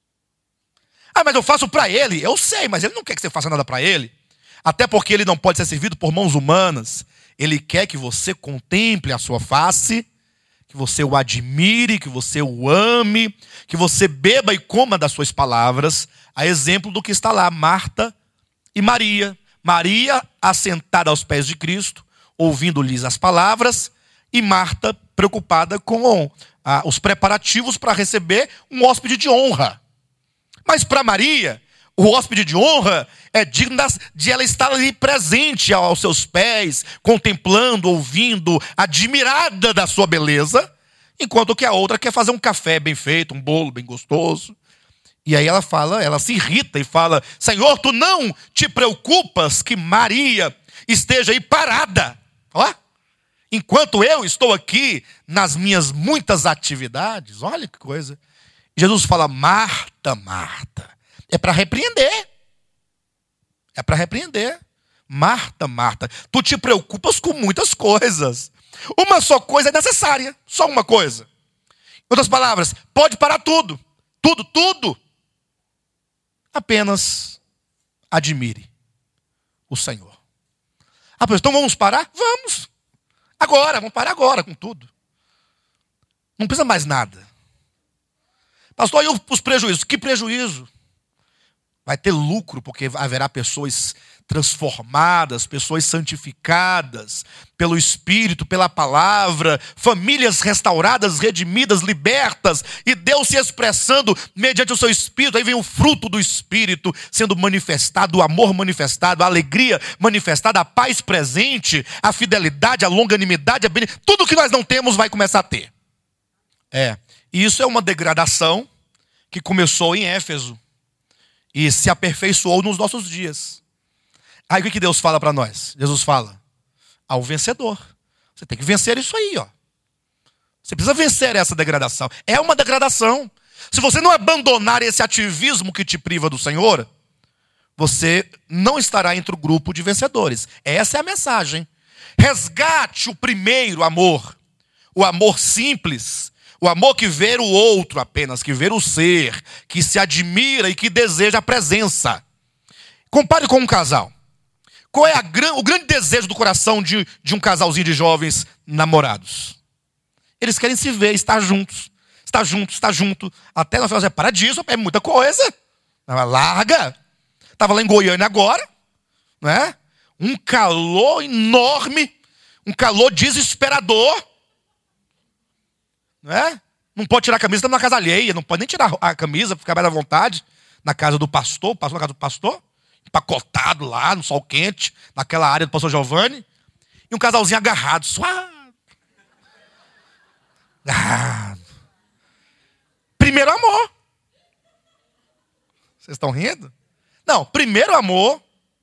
Ah, mas eu faço para ele. Eu sei, mas ele não quer que você faça nada para ele. Até porque ele não pode ser servido por mãos humanas. Ele quer que você contemple a sua face, que você o admire, que você o ame, que você beba e coma das suas palavras, a exemplo do que está lá, Marta e Maria. Maria assentada aos pés de Cristo, ouvindo-lhes as palavras, e Marta preocupada com os preparativos para receber um hóspede de honra. Mas para Maria, o hóspede de honra é digno de ela estar ali presente aos seus pés, contemplando, ouvindo, admirada da sua beleza, enquanto que a outra quer fazer um café bem feito, um bolo bem gostoso. E aí ela se irrita e fala: Senhor, tu não te preocupas que Maria esteja aí parada, ó, enquanto eu estou aqui nas minhas muitas atividades? Olha que coisa. Jesus fala: Marta, Marta. É para repreender. É para repreender. Marta, Marta, tu te preocupas com muitas coisas. Uma só coisa é necessária. Só uma coisa. Em outras palavras, pode parar tudo. Tudo, tudo. Apenas admire o Senhor. Então vamos parar? Vamos. Agora, vamos parar agora com tudo. Não precisa mais nada. Pastor, e os prejuízos? Que prejuízo? Vai ter lucro, porque haverá pessoas transformadas, pessoas santificadas pelo Espírito, pela palavra, famílias restauradas, redimidas, libertas, e Deus se expressando mediante o seu Espírito. Aí vem o fruto do Espírito sendo manifestado, o amor manifestado, a alegria manifestada, a paz presente, a fidelidade, a longanimidade, tudo que nós não temos vai começar a ter. E isso é uma degradação que começou em Éfeso e se aperfeiçoou nos nossos dias. Aí o que Deus fala para nós? Jesus fala: ao vencedor. Você tem que vencer isso aí, ó. Você precisa vencer essa degradação. É uma degradação. Se você não abandonar esse ativismo que te priva do Senhor, você não estará entre o grupo de vencedores. Essa é a mensagem. Resgate o primeiro amor. O amor simples. O amor que vê o outro apenas, que vê o ser, que se admira e que deseja a presença. Compare com um casal. Qual é o grande desejo do coração de um casalzinho de jovens namorados? Eles querem se ver, estar juntos. Estar juntos, estar junto. Até nós falamos: para disso, é muita coisa. Larga. Estava lá em Goiânia agora, não é? Um calor enorme, um calor desesperador. Não é? Não pode tirar a camisa, estamos na casa alheia. Não pode nem tirar a camisa, ficar mais à vontade. Na casa do pastor, na casa do pastor. Empacotado lá, no sol quente, naquela área do pastor Giovanni. E um casalzinho agarrado, suave. Agarrado. Primeiro amor. Vocês estão rindo? Não, primeiro amor.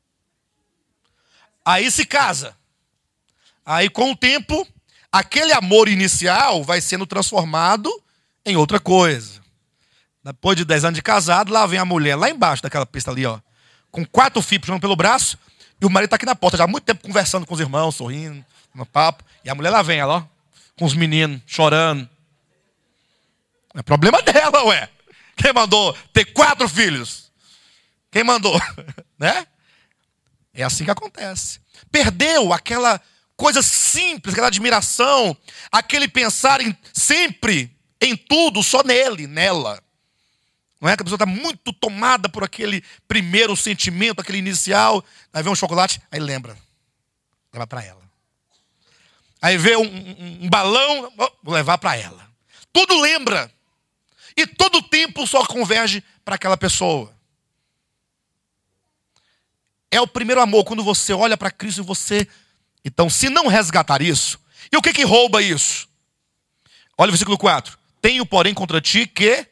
Aí se casa. Aí com o tempo, aquele amor inicial vai sendo transformado em outra coisa. Depois de 10 anos de casado, lá vem a mulher, lá embaixo daquela pista ali, ó, com 4 filhos puxando pelo braço, e o marido está aqui na porta, já há muito tempo conversando com os irmãos, sorrindo, no papo, e a mulher lá vem, ela, ó, com os meninos, chorando. É problema dela, ué. Quem mandou ter 4 filhos? Quem mandou? Né? É assim que acontece. Perdeu aquela coisa simples, aquela admiração, aquele pensar sempre, em tudo, só nele, nela. Não é que a pessoa está muito tomada por aquele primeiro sentimento, aquele inicial. Aí vê um chocolate, aí leva para ela. Aí vê um balão, vou levar para ela. Tudo lembra. E todo tempo só converge para aquela pessoa. É o primeiro amor, quando você olha para Cristo e você... Então, se não resgatar isso, e o que rouba isso? Olha o versículo 4. Tenho, porém, contra ti que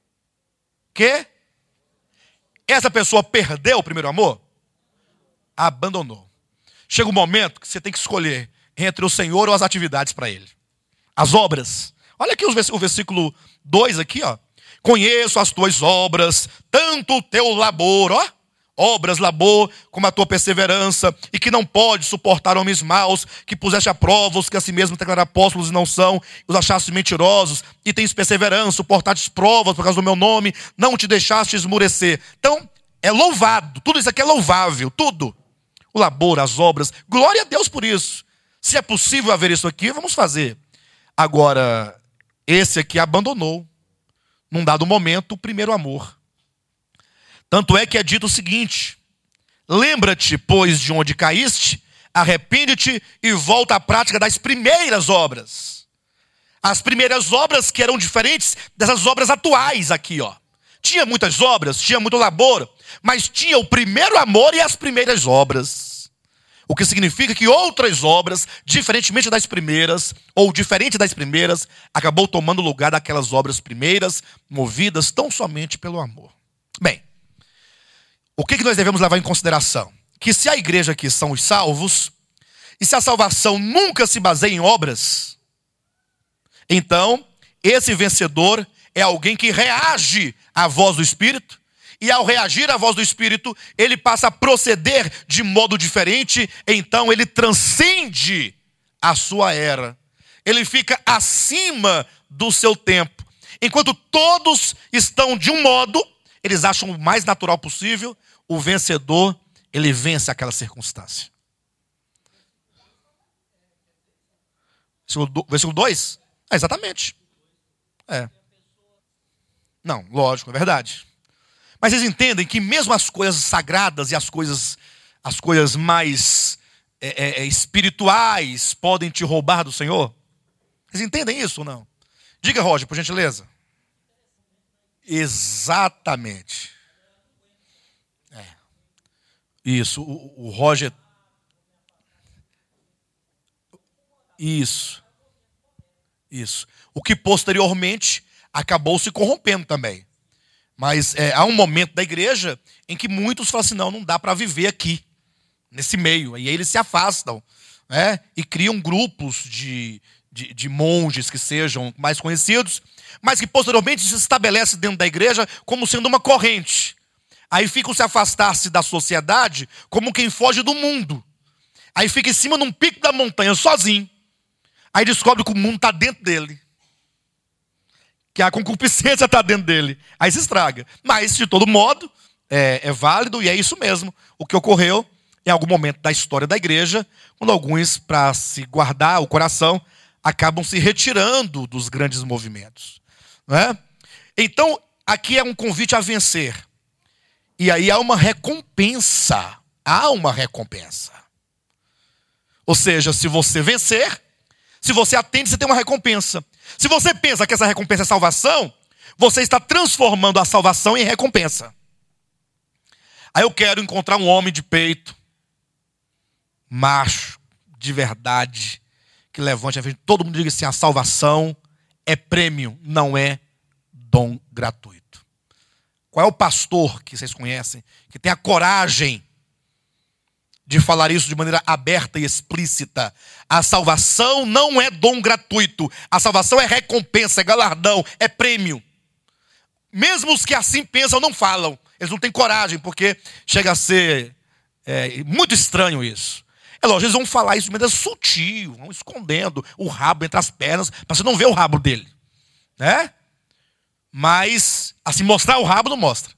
essa pessoa perdeu o primeiro amor? Abandonou. Chega um momento que você tem que escolher entre o Senhor ou as atividades para Ele. As obras. Olha aqui o versículo 2 aqui, ó. Conheço as tuas obras, tanto o teu labor, ó. Obras, labor, como a tua perseverança, e que não pode suportar homens maus, que puseste a prova os que a si mesmo declararam apóstolos e não são, os achaste mentirosos, e tens perseverança, suportastes provas por causa do meu nome, não te deixaste esmurecer. Então, é louvado, tudo isso aqui é louvável, tudo. O labor, as obras, glória a Deus por isso. Se é possível haver isso aqui, vamos fazer. Agora, esse aqui abandonou, num dado momento, o primeiro amor. Tanto é que é dito o seguinte: lembra-te, pois, de onde caíste, arrepende-te e volta à prática das primeiras obras. As primeiras obras que eram diferentes dessas obras atuais aqui, ó. Tinha muitas obras, tinha muito labor, mas tinha o primeiro amor e as primeiras obras. O que significa que outras obras, diferentemente das primeiras, ou diferente das primeiras, acabou tomando o lugar daquelas obras primeiras, movidas tão somente pelo amor. Bem, o que nós devemos levar em consideração? Que se a igreja aqui são os salvos, e se a salvação nunca se baseia em obras, então esse vencedor é alguém que reage à voz do Espírito, e ao reagir à voz do Espírito, ele passa a proceder de modo diferente, então ele transcende a sua era. Ele fica acima do seu tempo. Enquanto todos estão de um modo, eles acham o mais natural possível, o vencedor, ele vence aquela circunstância. Versículo 2? Exatamente. Não, lógico, é verdade. Mas vocês entendem que mesmo as coisas sagradas e as coisas mais espirituais podem te roubar do Senhor? Vocês entendem isso ou não? Diga, Roger, por gentileza. Exatamente. Isso, o Roger. Isso. O que posteriormente acabou se corrompendo também. Mas há um momento da igreja em que muitos falam assim, não dá para viver aqui, nesse meio. E aí eles se afastam, né? E criam grupos de monges que sejam mais conhecidos, mas que posteriormente se estabelece dentro da igreja como sendo uma corrente. Aí ficam se afastar-se da sociedade como quem foge do mundo. Aí fica em cima de um pico da montanha sozinho. Aí descobre que o mundo está dentro dele. Que a concupiscência está dentro dele. Aí se estraga. Mas, de todo modo, é válido e é isso mesmo. O que ocorreu em algum momento da história da igreja, quando alguns, para se guardar o coração, acabam se retirando dos grandes movimentos. Não é? Então, aqui é um convite a vencer. E aí há uma recompensa. Ou seja, se você vencer, se você atende, você tem uma recompensa. Se você pensa que essa recompensa é salvação, você está transformando a salvação em recompensa. Aí eu quero encontrar um homem de peito, macho, de verdade, que levante a frente. Todo mundo diga assim, a salvação é prêmio, não é dom gratuito. Qual é o pastor que vocês conhecem, que tem a coragem de falar isso de maneira aberta e explícita? A salvação não é dom gratuito. A salvação é recompensa, é galardão, é prêmio. Mesmo os que assim pensam não falam. Eles não têm coragem, porque chega a ser muito estranho isso. É lógico, eles vão falar isso de maneira sutil, vão escondendo o rabo entre as pernas, para você não ver o rabo dele. Né? Mas, assim, mostrar o rabo não mostra.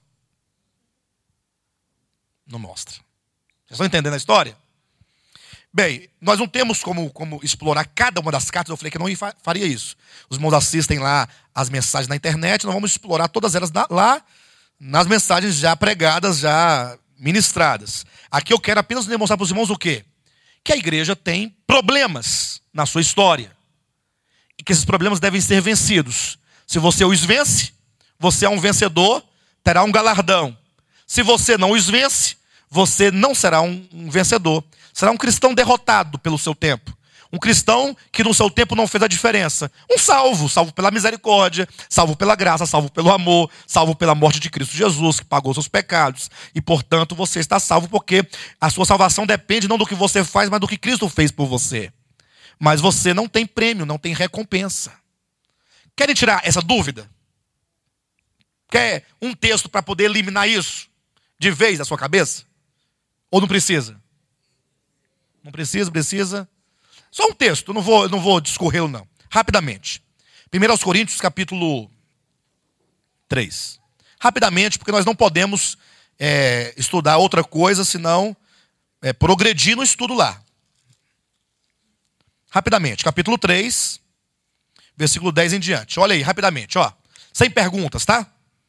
Não mostra. Vocês estão entendendo a história? Bem, nós não temos como explorar cada uma das cartas. Eu falei que não faria isso. Os irmãos assistem lá as mensagens na internet. Nós vamos explorar todas elas lá nas mensagens já pregadas, já ministradas. Aqui eu quero apenas demonstrar para os irmãos o quê? Que a igreja tem problemas na sua história. E que esses problemas devem ser vencidos. Se você os vence, você é um vencedor, terá um galardão. Se você não os vence, você não será um vencedor. Será um cristão derrotado pelo seu tempo. Um cristão que no seu tempo não fez a diferença. Um salvo pela misericórdia, salvo pela graça, salvo pelo amor, salvo pela morte de Cristo Jesus, que pagou seus pecados. E, portanto, você está salvo porque a sua salvação depende não do que você faz, mas do que Cristo fez por você. Mas você não tem prêmio, não tem recompensa. Querem tirar essa dúvida? Quer um texto para poder eliminar isso de vez da sua cabeça? Ou não precisa? Não precisa. Só um texto, não vou discorrê-lo não. Rapidamente. 1 Coríntios capítulo 3. Rapidamente, porque nós não podemos estudar outra coisa, senão progredir no estudo lá. Rapidamente, capítulo 3, versículo 10 em diante. Olha aí, rapidamente, ó. Sem perguntas, tá?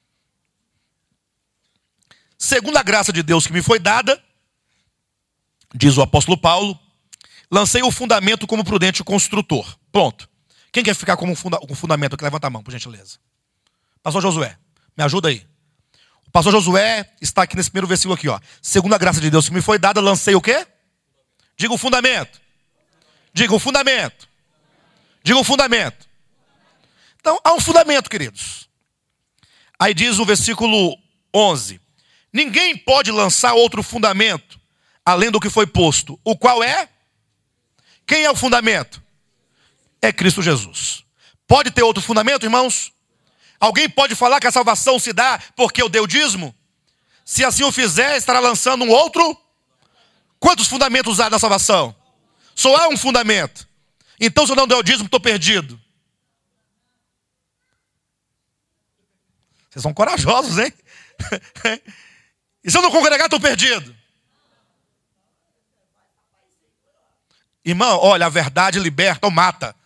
Segundo a graça de Deus que me foi dada, diz o apóstolo Paulo, lancei o fundamento como prudente construtor. Pronto. Quem quer ficar como um fundamento? Que levanta a mão, por gentileza. Pastor Josué, me ajuda aí. O pastor Josué está aqui nesse primeiro versículo aqui, ó. Segundo a graça de Deus que me foi dada, lancei o quê? Diga o fundamento. Diga o fundamento. Diga o fundamento. Então, há um fundamento, queridos. Aí diz o versículo 11. Ninguém pode lançar outro fundamento, além do que foi posto. O qual é? Quem é o fundamento? É Cristo Jesus. Pode ter outro fundamento, irmãos? Alguém pode falar que a salvação se dá porque eu dei o dízimo? Se assim o fizer, estará lançando um outro? Quantos fundamentos há na salvação? Só há um fundamento. Então, se eu não der o dízimo, estou perdido. Vocês são corajosos, hein? E se eu não congregar, estou perdido. Irmão, olha, a verdade liberta ou mata.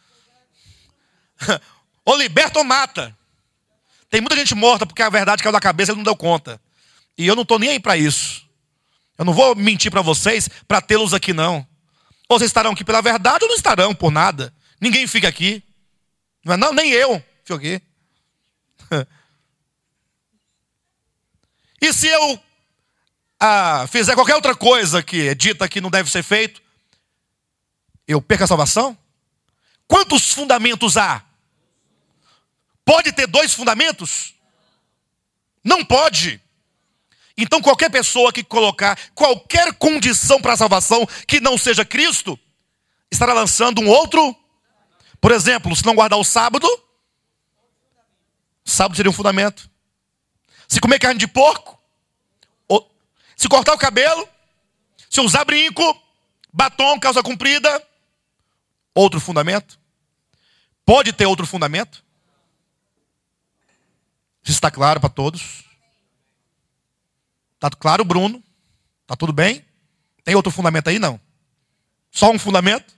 Ou liberta ou mata. Tem muita gente morta porque a verdade caiu da cabeça e ele não deu conta. E eu não estou nem aí para isso. Eu não vou mentir para vocês para tê-los aqui, não. Ou vocês estarão aqui pela verdade ou não estarão por nada. Ninguém fica aqui. Não é não? Nem eu fico aqui. E se eu fizer qualquer outra coisa que é dita que não deve ser feito, eu perco a salvação? Quantos fundamentos há? Pode ter 2 fundamentos? Não pode. Então qualquer pessoa que colocar qualquer condição para a salvação que não seja Cristo, estará lançando um outro. Por exemplo, se não guardar o sábado seria um fundamento. Se comer carne de porco, se cortar o cabelo, se usar brinco, batom, calça comprida, outro fundamento. Pode ter outro fundamento? Isso está claro para todos? Está claro, Bruno? Está tudo bem? Tem outro fundamento aí? Não. Só um fundamento?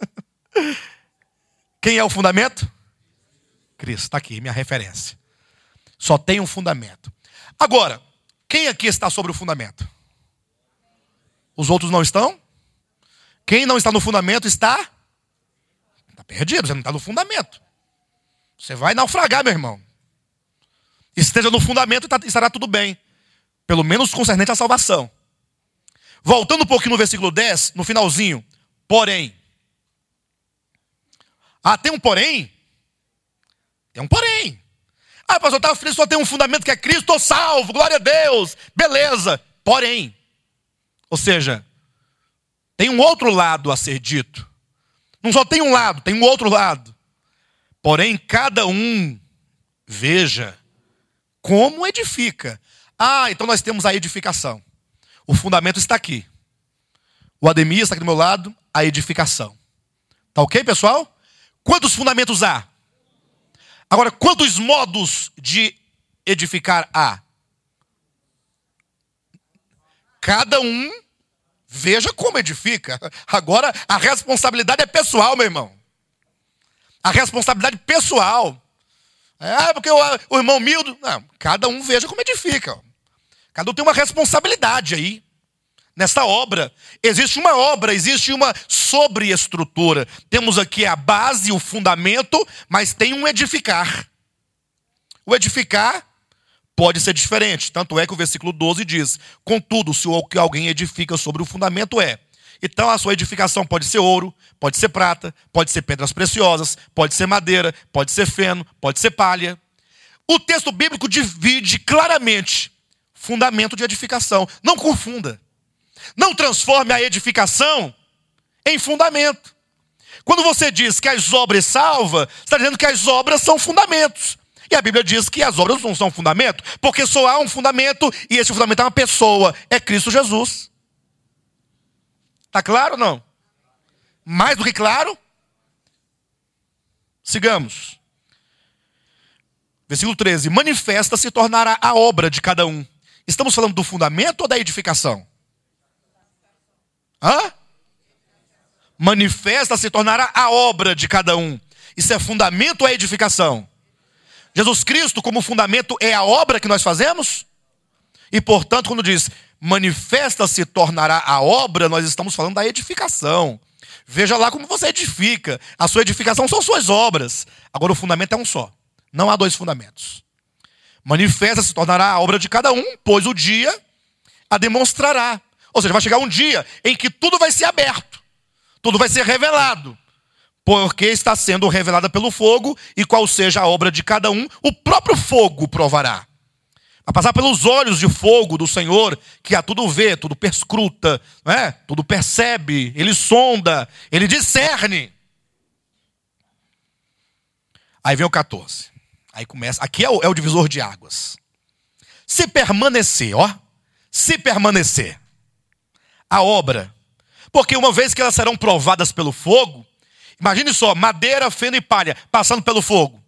Quem é o fundamento? Cristo, está aqui, minha referência. Só tem um fundamento. Agora, quem aqui está sobre o fundamento? Os outros não estão? Quem não está no fundamento está perdido, você não está no fundamento. Você vai naufragar, meu irmão. Esteja no fundamento e estará tudo bem. Pelo menos concernente à salvação. Voltando um pouquinho no versículo 10, no finalzinho. Porém. Tem um porém? Tem um porém. Pastor, estava feliz, só tem um fundamento que é Cristo, estou salvo, glória a Deus. Beleza. Porém. Ou seja, tem um outro lado a ser dito. Não só tem um lado, tem um outro lado. Porém, cada um veja como edifica. Então nós temos a edificação. O fundamento está aqui. O Ademir está aqui do meu lado, a edificação. Tá ok, pessoal? Quantos fundamentos há? Agora, quantos modos de edificar há? Cada um veja como edifica. Agora, a responsabilidade é pessoal, meu irmão. A responsabilidade pessoal. Porque o irmão Mildo... Não, cada um veja como edifica. Cada um tem uma responsabilidade aí. Nessa obra. Existe uma obra, existe uma sobreestrutura. Temos aqui a base, o fundamento, mas tem um edificar. O edificar pode ser diferente. Tanto é que o versículo 12 diz: contudo, se o que alguém edifica sobre o fundamento é. Então a sua edificação pode ser ouro, pode ser prata, pode ser pedras preciosas, pode ser madeira, pode ser feno, pode ser palha. O texto bíblico divide claramente fundamento de edificação. Não confunda. Não transforme a edificação em fundamento. Quando você diz que as obras salvam, você está dizendo que as obras são fundamentos. E a Bíblia diz que as obras não são fundamento, porque só há um fundamento, e esse fundamento é uma pessoa, é Cristo Jesus. Está claro ou não? Mais do que claro? Sigamos. Versículo 13. Manifesta se tornará a obra de cada um. Estamos falando do fundamento ou da edificação? Manifesta se tornará a obra de cada um. Isso é fundamento ou é edificação? Jesus Cristo como fundamento é a obra que nós fazemos? E portanto, quando diz manifesta se tornará a obra, nós estamos falando da edificação. Veja lá como você edifica. A sua edificação são suas obras. Agora o fundamento é um só. Não há dois fundamentos. Manifesta se tornará a obra de cada um, pois o dia a demonstrará. Ou seja, vai chegar um dia em que tudo vai ser aberto. Tudo vai ser revelado. Porque está sendo revelada pelo fogo, e qual seja a obra de cada um, o próprio fogo provará. Vai passar pelos olhos de fogo do Senhor, que a tudo vê, tudo perscruta, não é? Tudo percebe, ele sonda, ele discerne. Aí vem o 14. Aí começa, aqui é o divisor de águas. Se permanecer, se permanecer a obra, porque uma vez que elas serão provadas pelo fogo, imagine só, madeira, feno e palha passando pelo fogo.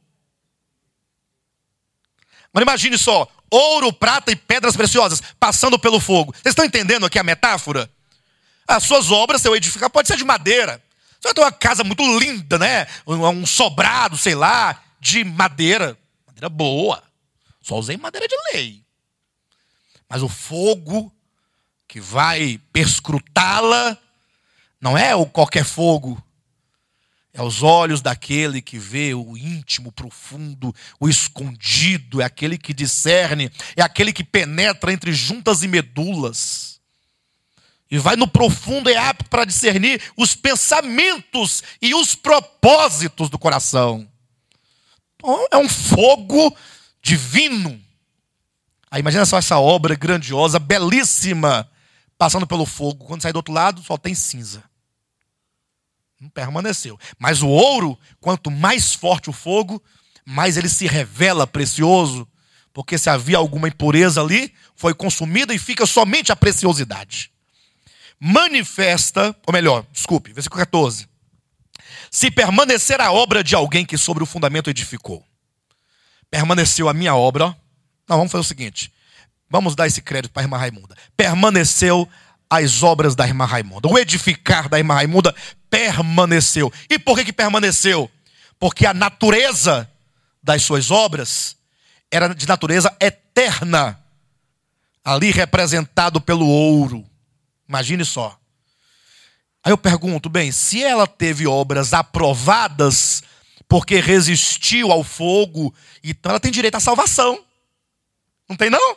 Mas imagine só, ouro, prata e pedras preciosas passando pelo fogo. Vocês estão entendendo aqui a metáfora? As suas obras, seu edificar, pode ser de madeira. Você vai ter uma casa muito linda, né? Um sobrado, sei lá, de madeira. Madeira boa. Só usei madeira de lei. Mas o fogo que vai perscrutá-la não é o qualquer fogo. É os olhos daquele que vê o íntimo, profundo, o escondido. É aquele que discerne, é aquele que penetra entre juntas e medulas. E vai no profundo, é apto para discernir os pensamentos e os propósitos do coração. Então, é um fogo divino. Aí imagina só essa obra grandiosa, belíssima, passando pelo fogo. Quando sai do outro lado, só tem cinza. Não permaneceu. Mas o ouro, quanto mais forte o fogo, mais ele se revela precioso. Porque se havia alguma impureza ali, foi consumida e fica somente a preciosidade. Manifesta, ou melhor, desculpe, versículo 14. Se permanecer a obra de alguém que sobre o fundamento edificou. Permaneceu a minha obra. Não, vamos fazer o seguinte. Vamos dar esse crédito para a irmã Raimunda. Permaneceu as obras da irmã Raimunda. O edificar da irmã Raimunda permaneceu. E por que permaneceu? Porque a natureza das suas obras era de natureza eterna. Ali representado pelo ouro. Imagine só. Aí eu pergunto, bem, se ela teve obras aprovadas porque resistiu ao fogo, então ela tem direito à salvação. Não tem não?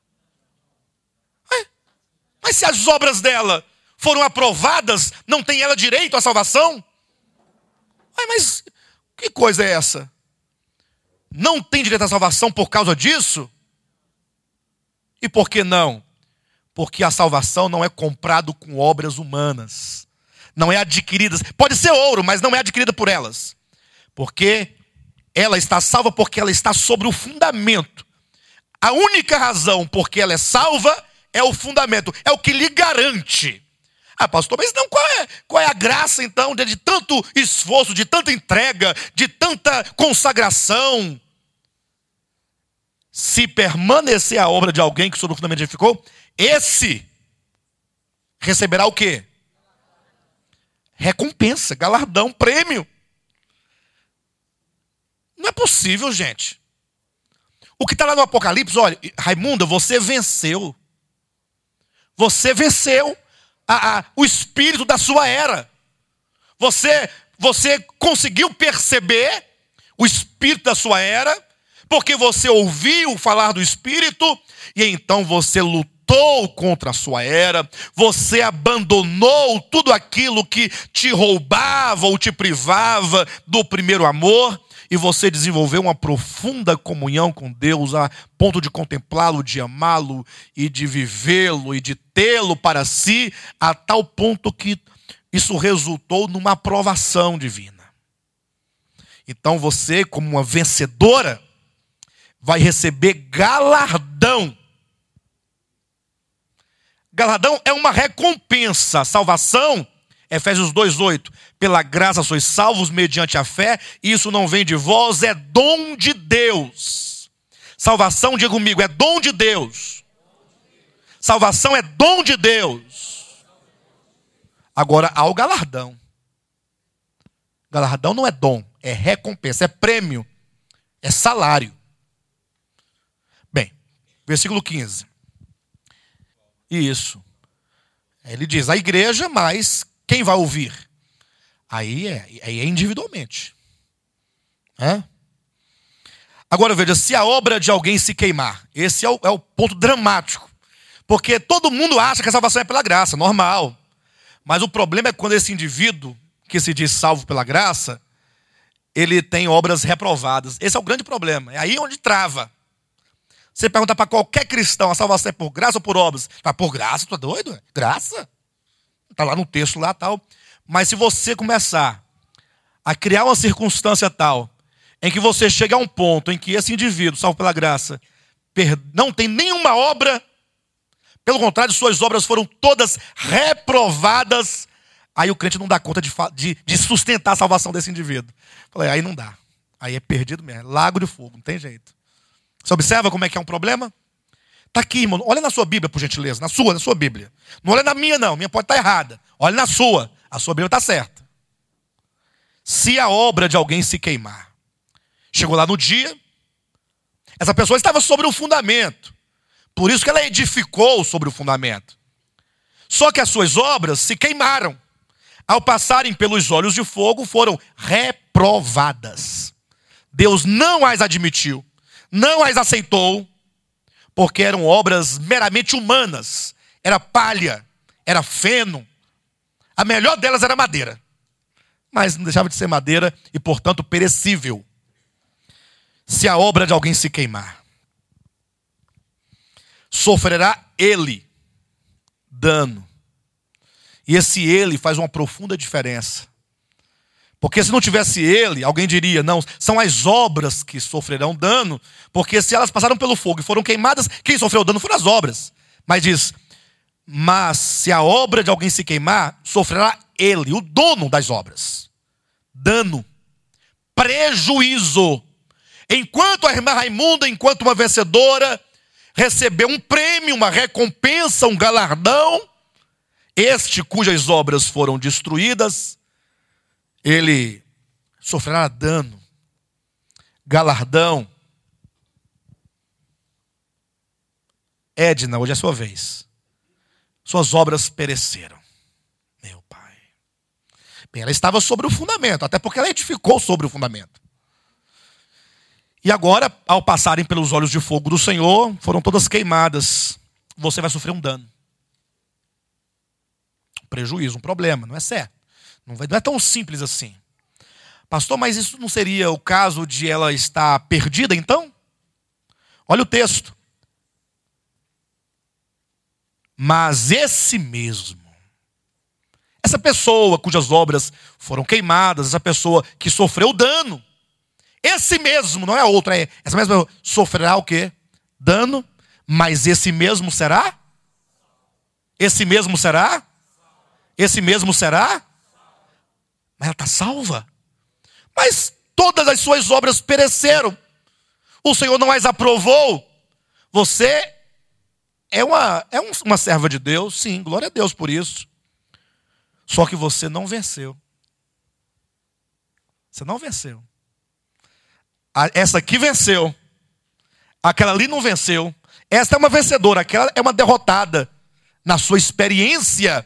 Mas se as obras dela foram aprovadas, não tem ela direito à salvação? Mas que coisa é essa? Não tem direito à salvação por causa disso? E por que não? Porque a salvação não é comprado com obras humanas. Não é adquirida. Pode ser ouro, mas não é adquirida por elas. Porque ela está salva porque ela está sobre o fundamento. A única razão por que ela é salva é o fundamento. É o que lhe garante. Pastor, mas então qual é a graça então de tanto esforço, de tanta entrega, de tanta consagração? Se permanecer a obra de alguém que sobre o fundamento edificou, esse receberá o quê? Recompensa, galardão, prêmio. Não é possível, gente. O que está lá no Apocalipse, olha, Raimunda, você venceu. Você venceu o espírito da sua era. Você conseguiu perceber o espírito da sua era, porque você ouviu falar do espírito, e então você lutou contra a sua era, você abandonou tudo aquilo que te roubava ou te privava do primeiro amor, e você desenvolveu uma profunda comunhão com Deus a ponto de contemplá-lo, de amá-lo e de vivê-lo e de tê-lo para si, a tal ponto que isso resultou numa aprovação divina. Então você, como uma vencedora, vai receber galardão. Galardão é uma recompensa. Salvação, Efésios 2:8. Pela graça sois salvos mediante a fé, e isso não vem de vós, é dom de Deus. Salvação, diga comigo, é dom de Deus. Salvação é dom de Deus. Agora, há o galardão. Galardão não é dom, é recompensa, é prêmio, é salário. Bem, versículo 15. Isso. Ele diz, a igreja, mas quem vai ouvir? Aí é individualmente. Agora veja, se a obra de alguém se queimar, esse é o ponto dramático. Porque todo mundo acha que a salvação é pela graça, normal. Mas o problema é quando esse indivíduo, que se diz salvo pela graça, ele tem obras reprovadas. Esse é o grande problema. É aí onde trava. Você pergunta para qualquer cristão, a salvação é por graça ou por obras? Fala, por graça, tu é doido? Graça? Está lá no texto lá tal. Mas se você começar a criar uma circunstância tal, em que você chega a um ponto em que esse indivíduo, salvo pela graça, não tem nenhuma obra, pelo contrário, suas obras foram todas reprovadas, aí o crente não dá conta de sustentar a salvação desse indivíduo. Falei, aí não dá. Aí é perdido mesmo. Lago de fogo, não tem jeito. Você observa como é que é um problema? Está aqui, irmão. Olha na sua Bíblia, por gentileza. Na sua Bíblia. Não olha na minha, não. A minha pode estar errada. Olha na sua. A sua Bíblia está certa. Se a obra de alguém se queimar, chegou lá no dia, essa pessoa estava sobre o fundamento. Por isso que ela edificou sobre o fundamento. Só que as suas obras se queimaram. Ao passarem pelos olhos de fogo, foram reprovadas. Deus não as admitiu, não as aceitou, porque eram obras meramente humanas. Era palha, era feno. A melhor delas era madeira. Mas não deixava de ser madeira e, portanto, perecível. Se a obra de alguém se queimar, sofrerá ele dano. E esse ele faz uma profunda diferença. Porque se não tivesse ele, alguém diria, não, são as obras que sofrerão dano, porque se elas passaram pelo fogo e foram queimadas, quem sofreu dano foram as obras. Mas diz, mas se a obra de alguém se queimar, sofrerá ele, o dono das obras. Dano, prejuízo. Enquanto a irmã Raimunda, enquanto uma vencedora, recebeu um prêmio, uma recompensa, um galardão, este cujas obras foram destruídas, ele sofrerá dano, galardão. Edna, hoje é a sua vez. Suas obras pereceram. Meu pai. Bem, ela estava sobre o fundamento, até porque ela edificou sobre o fundamento. E agora, ao passarem pelos olhos de fogo do Senhor, foram todas queimadas. Você vai sofrer um dano. Um prejuízo, um problema, não é certo. Não é tão simples assim. Pastor, mas isso não seria o caso de ela estar perdida então? Olha o texto. Mas esse mesmo, essa pessoa cujas obras foram queimadas, essa pessoa que sofreu dano, esse mesmo, não é outra, essa mesma sofrerá o quê? Dano, mas esse mesmo será? Esse mesmo será? Esse mesmo será? Mas ela está salva. Mas todas as suas obras pereceram. O Senhor não as aprovou. Você é uma serva de Deus, sim, glória a Deus por isso. Só que você não venceu. Você não venceu. Essa aqui venceu. Aquela ali não venceu. Essa é uma vencedora, aquela é uma derrotada. Na sua experiência,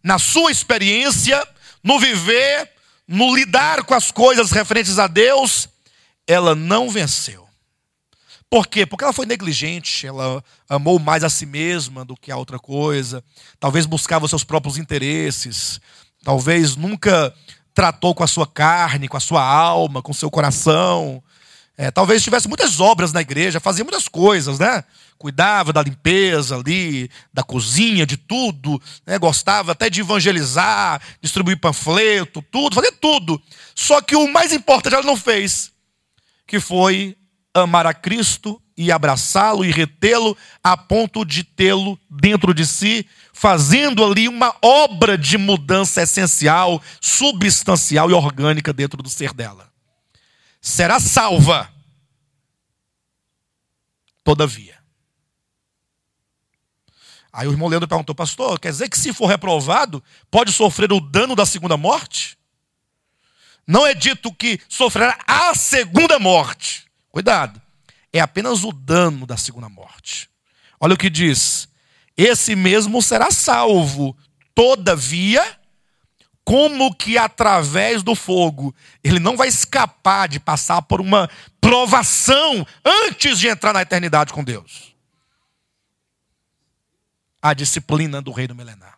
no viver, no lidar com as coisas referentes a Deus, ela não venceu. Por quê? Porque ela foi negligente, ela amou mais a si mesma do que a outra coisa, talvez buscava os seus próprios interesses, talvez nunca tratou com a sua carne, com a sua alma, com o seu coração. Talvez tivesse muitas obras na igreja, fazia muitas coisas, né? Cuidava da limpeza ali, da cozinha, de tudo, né? Gostava até de evangelizar, distribuir panfleto, tudo, fazia tudo. Só que o mais importante ela não fez, que foi amar a Cristo e abraçá-lo e retê-lo a ponto de tê-lo dentro de si, fazendo ali uma obra de mudança essencial, substancial e orgânica dentro do ser dela. Será salva, todavia. Aí o irmão Leandro perguntou, pastor, quer dizer que se for reprovado, pode sofrer o dano da segunda morte? Não é dito que sofrerá a segunda morte. Cuidado, é apenas o dano da segunda morte. Olha o que diz, esse mesmo será salvo, todavia, como que através do fogo ele não vai escapar de passar por uma provação antes de entrar na eternidade com Deus. A disciplina do reino milenar.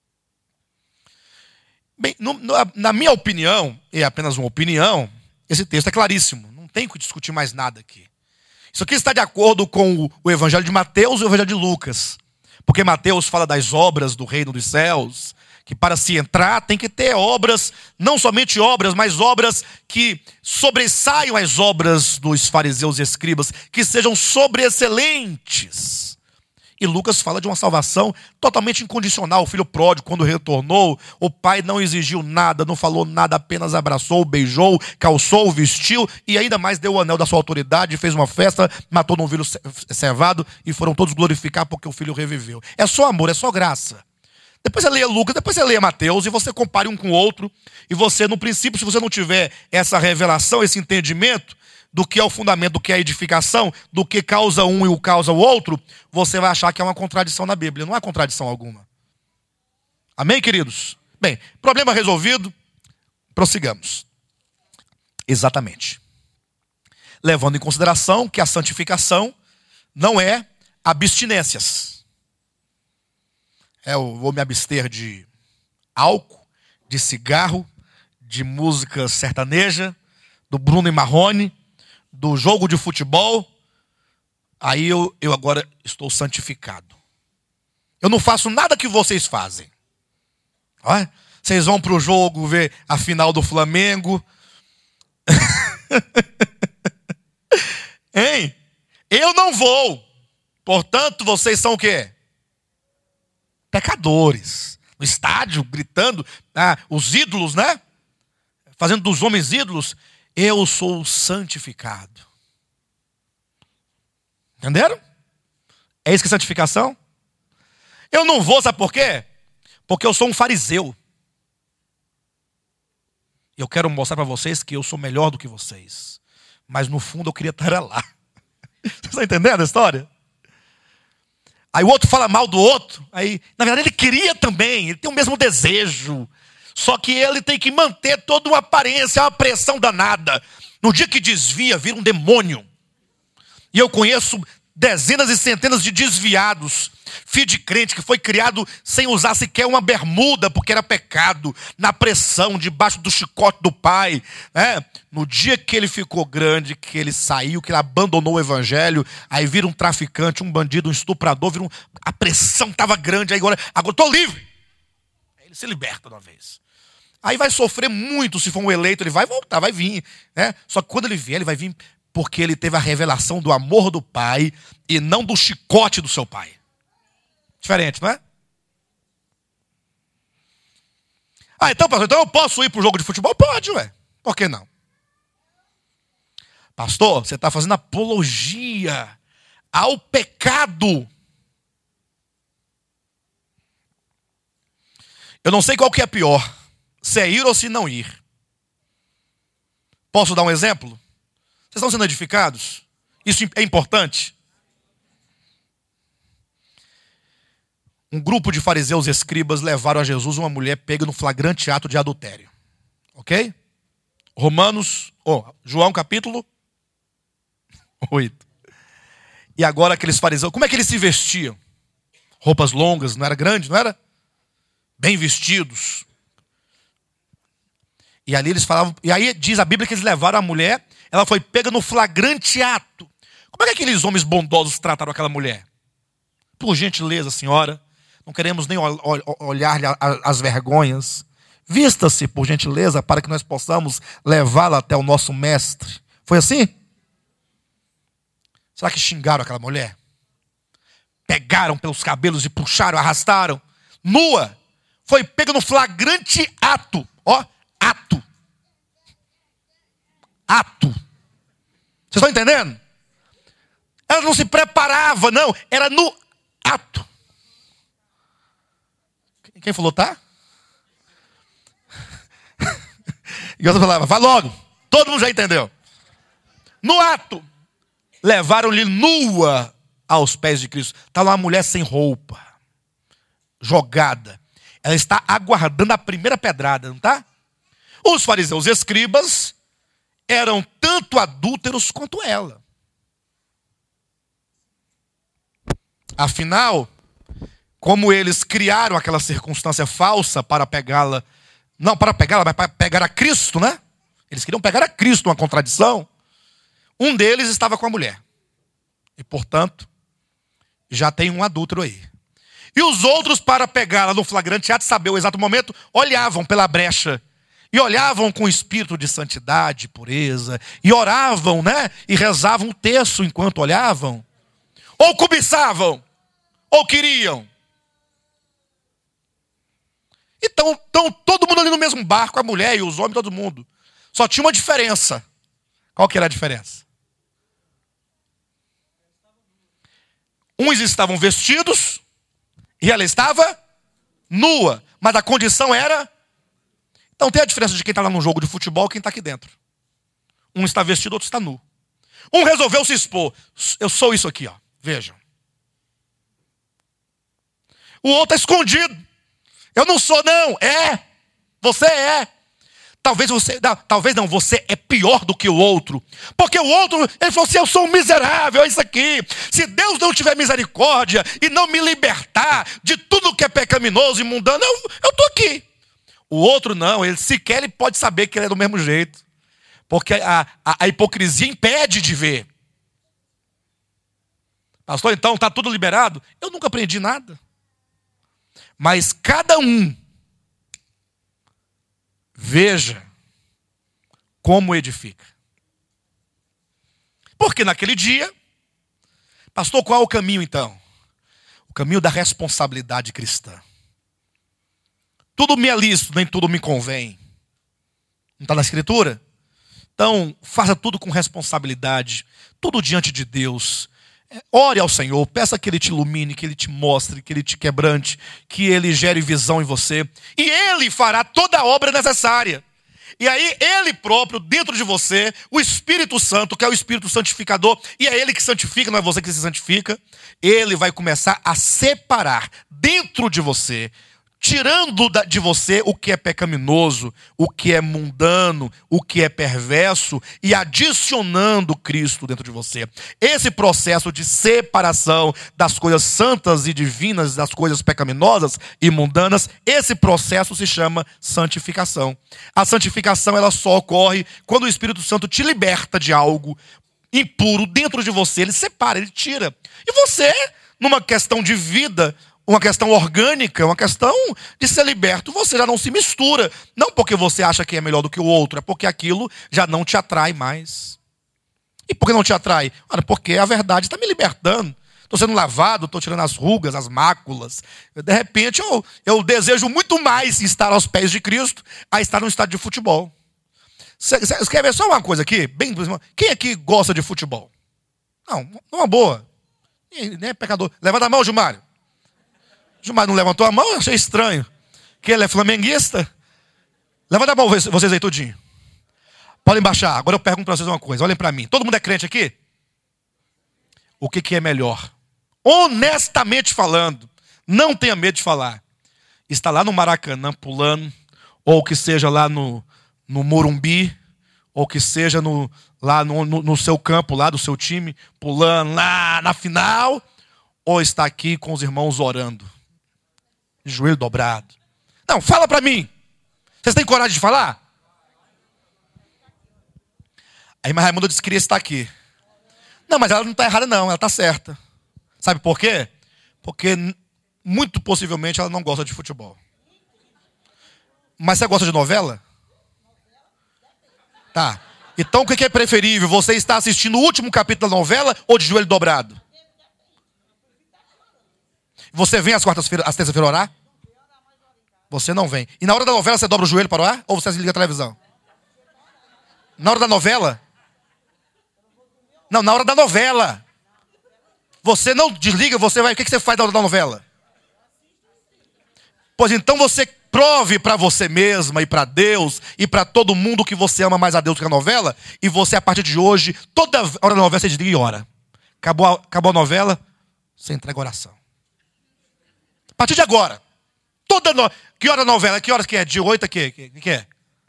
Bem, na minha opinião, e é apenas uma opinião, esse texto é claríssimo. Não tem que discutir mais nada aqui. Isso aqui está de acordo com o Evangelho de Mateus e o Evangelho de Lucas. Porque Mateus fala das obras do reino dos céus, que para se entrar tem que ter obras, não somente obras, mas obras que sobressaiam as obras dos fariseus e escribas, que sejam sobreexcelentes. E Lucas fala de uma salvação totalmente incondicional. O filho pródigo, quando retornou, o pai não exigiu nada, não falou nada, apenas abraçou, beijou, calçou, vestiu e ainda mais deu o anel da sua autoridade, fez uma festa, matou num novilho cevado e foram todos glorificar porque o filho reviveu. É só amor, é só graça. Depois você leia Lucas, depois você leia Mateus e você compare um com o outro. E você, no princípio, se você não tiver essa revelação, esse entendimento do que é o fundamento, do que é a edificação, do que causa um e o causa o outro, você vai achar que é uma contradição na Bíblia. Não há contradição alguma. Amém, queridos? Bem, problema resolvido, prossigamos. Exatamente. Levando em consideração que a santificação não é abstinências. Eu vou me abster de álcool, de cigarro, de música sertaneja, do Bruno e Marrone, do jogo de futebol. Aí eu agora estou santificado. Eu não faço nada que vocês fazem. Olha, vocês vão para o jogo ver a final do Flamengo. Hein? Eu não vou. Portanto, vocês são o quê? Pecadores. No estádio, gritando, os ídolos, né? Fazendo dos homens ídolos. Eu sou santificado. Entenderam? É isso que é santificação? Eu não vou, sabe por quê? Porque eu sou um fariseu. Eu quero mostrar para vocês que eu sou melhor do que vocês. Mas no fundo eu queria estar lá. Vocês estão entendendo a história? Aí o outro fala mal do outro. Aí, na verdade, ele queria também. Ele tem o mesmo desejo. Só que ele tem que manter toda uma aparência, uma pressão danada. No dia que desvia, vira um demônio. E eu conheço dezenas e centenas de desviados. Filho de crente que foi criado sem usar sequer uma bermuda, porque era pecado. Na pressão, debaixo do chicote do pai. No dia que ele ficou grande, que ele saiu, que ele abandonou o evangelho, aí vira um traficante, um bandido, um estuprador, a pressão estava grande, aí agora estou livre. Aí ele se liberta de uma vez. Aí vai sofrer muito se for um eleito, ele vai voltar, vai vir. Só que quando ele vier, ele vai vir porque ele teve a revelação do amor do pai e não do chicote do seu pai. Diferente, não é? Então, pastor, então eu posso ir para o jogo de futebol? Pode, ué. Por que não? Pastor, você está fazendo apologia ao pecado. Eu não sei qual que é pior, se é ir ou se não ir. Posso dar um exemplo? Vocês estão sendo edificados? Isso é importante? Um grupo de fariseus e escribas levaram a Jesus uma mulher pega no flagrante ato de adultério. Ok? João capítulo 8. E agora aqueles fariseus, como é que eles se vestiam? Roupas longas, não era grande, não era? Bem vestidos. E ali eles falavam, e aí diz a Bíblia que eles levaram a mulher, ela foi pega no flagrante ato. Como é que aqueles homens bondosos trataram aquela mulher? Por gentileza, senhora, não queremos nem olhar-lhe as vergonhas. Vista-se, por gentileza, para que nós possamos levá-la até o nosso mestre. Foi assim? Será que xingaram aquela mulher? Pegaram pelos cabelos e puxaram, arrastaram. Nua. Foi pega no flagrante ato. Ato. Vocês estão entendendo? Ela não se preparava, não. Era no ato. Quem falou tá? E outra falava, vai logo. Todo mundo já entendeu. No ato. Levaram-lhe nua aos pés de Cristo. Está lá uma mulher sem roupa. Jogada. Ela está aguardando a primeira pedrada, não está? Os fariseus e escribas eram tanto adúlteros quanto ela. Afinal, como eles criaram aquela circunstância falsa para pegá-la, não para pegá-la, mas para pegar a Cristo, né? Eles queriam pegar a Cristo, uma contradição. Um deles estava com a mulher. E, portanto, já tem um adúltero aí. E os outros, para pegá-la no flagrante ato, saber o exato momento, olhavam pela brecha. E olhavam com espírito de santidade, pureza. E oravam, né? E rezavam o terço enquanto olhavam. Ou cobiçavam. Ou queriam. Então, todo mundo ali no mesmo barco, a mulher e os homens, todo mundo. Só tinha uma diferença. Qual que era a diferença? Uns estavam vestidos e ela estava nua. Mas a condição era... Então tem a diferença de quem está lá num jogo de futebol e quem está aqui dentro. Um está vestido, outro está nu. Um resolveu se expor. Eu sou isso aqui, ó. Vejam. O outro está escondido. Eu não sou, não. É. Você é. Talvez não, você é pior do que o outro. Porque o outro, ele falou assim, eu sou um miserável, é isso aqui. Se Deus não tiver misericórdia e não me libertar de tudo que é pecaminoso e mundano, eu estou aqui. O outro não, ele sequer ele pode saber que ele é do mesmo jeito. Porque a hipocrisia impede de ver. Pastor, então está tudo liberado? Eu nunca aprendi nada. Mas cada um veja como edifica. Porque naquele dia, pastor, qual é o caminho então? O caminho da responsabilidade cristã. Tudo me é lícito, nem tudo me convém. Não está na Escritura? Então, faça tudo com responsabilidade, tudo diante de Deus. Ore ao Senhor, peça que Ele te ilumine, que Ele te mostre, que Ele te quebrante, que Ele gere visão em você. E Ele fará toda a obra necessária. E aí, Ele próprio, dentro de você, o Espírito Santo, que é o Espírito Santificador, e é Ele que santifica, não é você que se santifica, Ele vai começar a separar dentro de você, tirando de você o que é pecaminoso, o que é mundano, o que é perverso e adicionando Cristo dentro de você. Esse processo de separação das coisas santas e divinas, das coisas pecaminosas e mundanas, esse processo se chama santificação. A santificação ela só ocorre quando o Espírito Santo te liberta de algo impuro dentro de você. Ele separa, ele tira. E você, numa questão de vida, uma questão orgânica, uma questão de ser liberto, você já não se mistura. Não porque você acha que é melhor do que o outro, é porque aquilo já não te atrai mais. E por que não te atrai? Porque a verdade está me libertando. Estou sendo lavado, estou tirando as rugas, as máculas. De repente eu desejo muito mais estar aos pés de Cristo a estar num estádio de futebol. Você quer ver só uma coisa aqui? Quem aqui gosta de futebol? Não, uma boa. Nem é pecador. Levanta a mão, Gilmário. Gilmar não levantou a mão, eu achei estranho. Que ele é flamenguista. Levanta a mão vocês aí tudinho. Podem baixar. Agora eu pergunto para vocês uma coisa. Olhem para mim. Todo mundo é crente aqui? O que é melhor? Honestamente falando, não tenha medo de falar. Está lá no Maracanã pulando, ou que seja lá no Morumbi, ou que seja lá no seu campo, lá do seu time, pulando lá na final, ou está aqui com os irmãos orando. Joelho dobrado. Não, fala para mim. Vocês têm coragem de falar? A irmã Raimunda disse que queria estar aqui. Não, mas ela não está errada não, ela está certa. Sabe por quê? Porque muito possivelmente ela não gosta de futebol. Mas você gosta de novela? Tá. Então o que é preferível? Você está assistindo o último capítulo da novela ou de joelho dobrado? Você vem às terças-feiras orar? Você não vem. E na hora da novela você dobra o joelho para orar? Ou você liga a televisão? Na hora da novela? Não, na hora da novela. Você não desliga, você vai... O que você faz na hora da novela? Pois então você prove para você mesma e para Deus e para todo mundo que você ama mais a Deus do que a novela. E você, a partir de hoje, toda hora da novela você desliga e ora. Acabou a novela, você entrega a oração. A partir de agora, Que hora a novela? Que horas que é? De 8 a quê? Que é?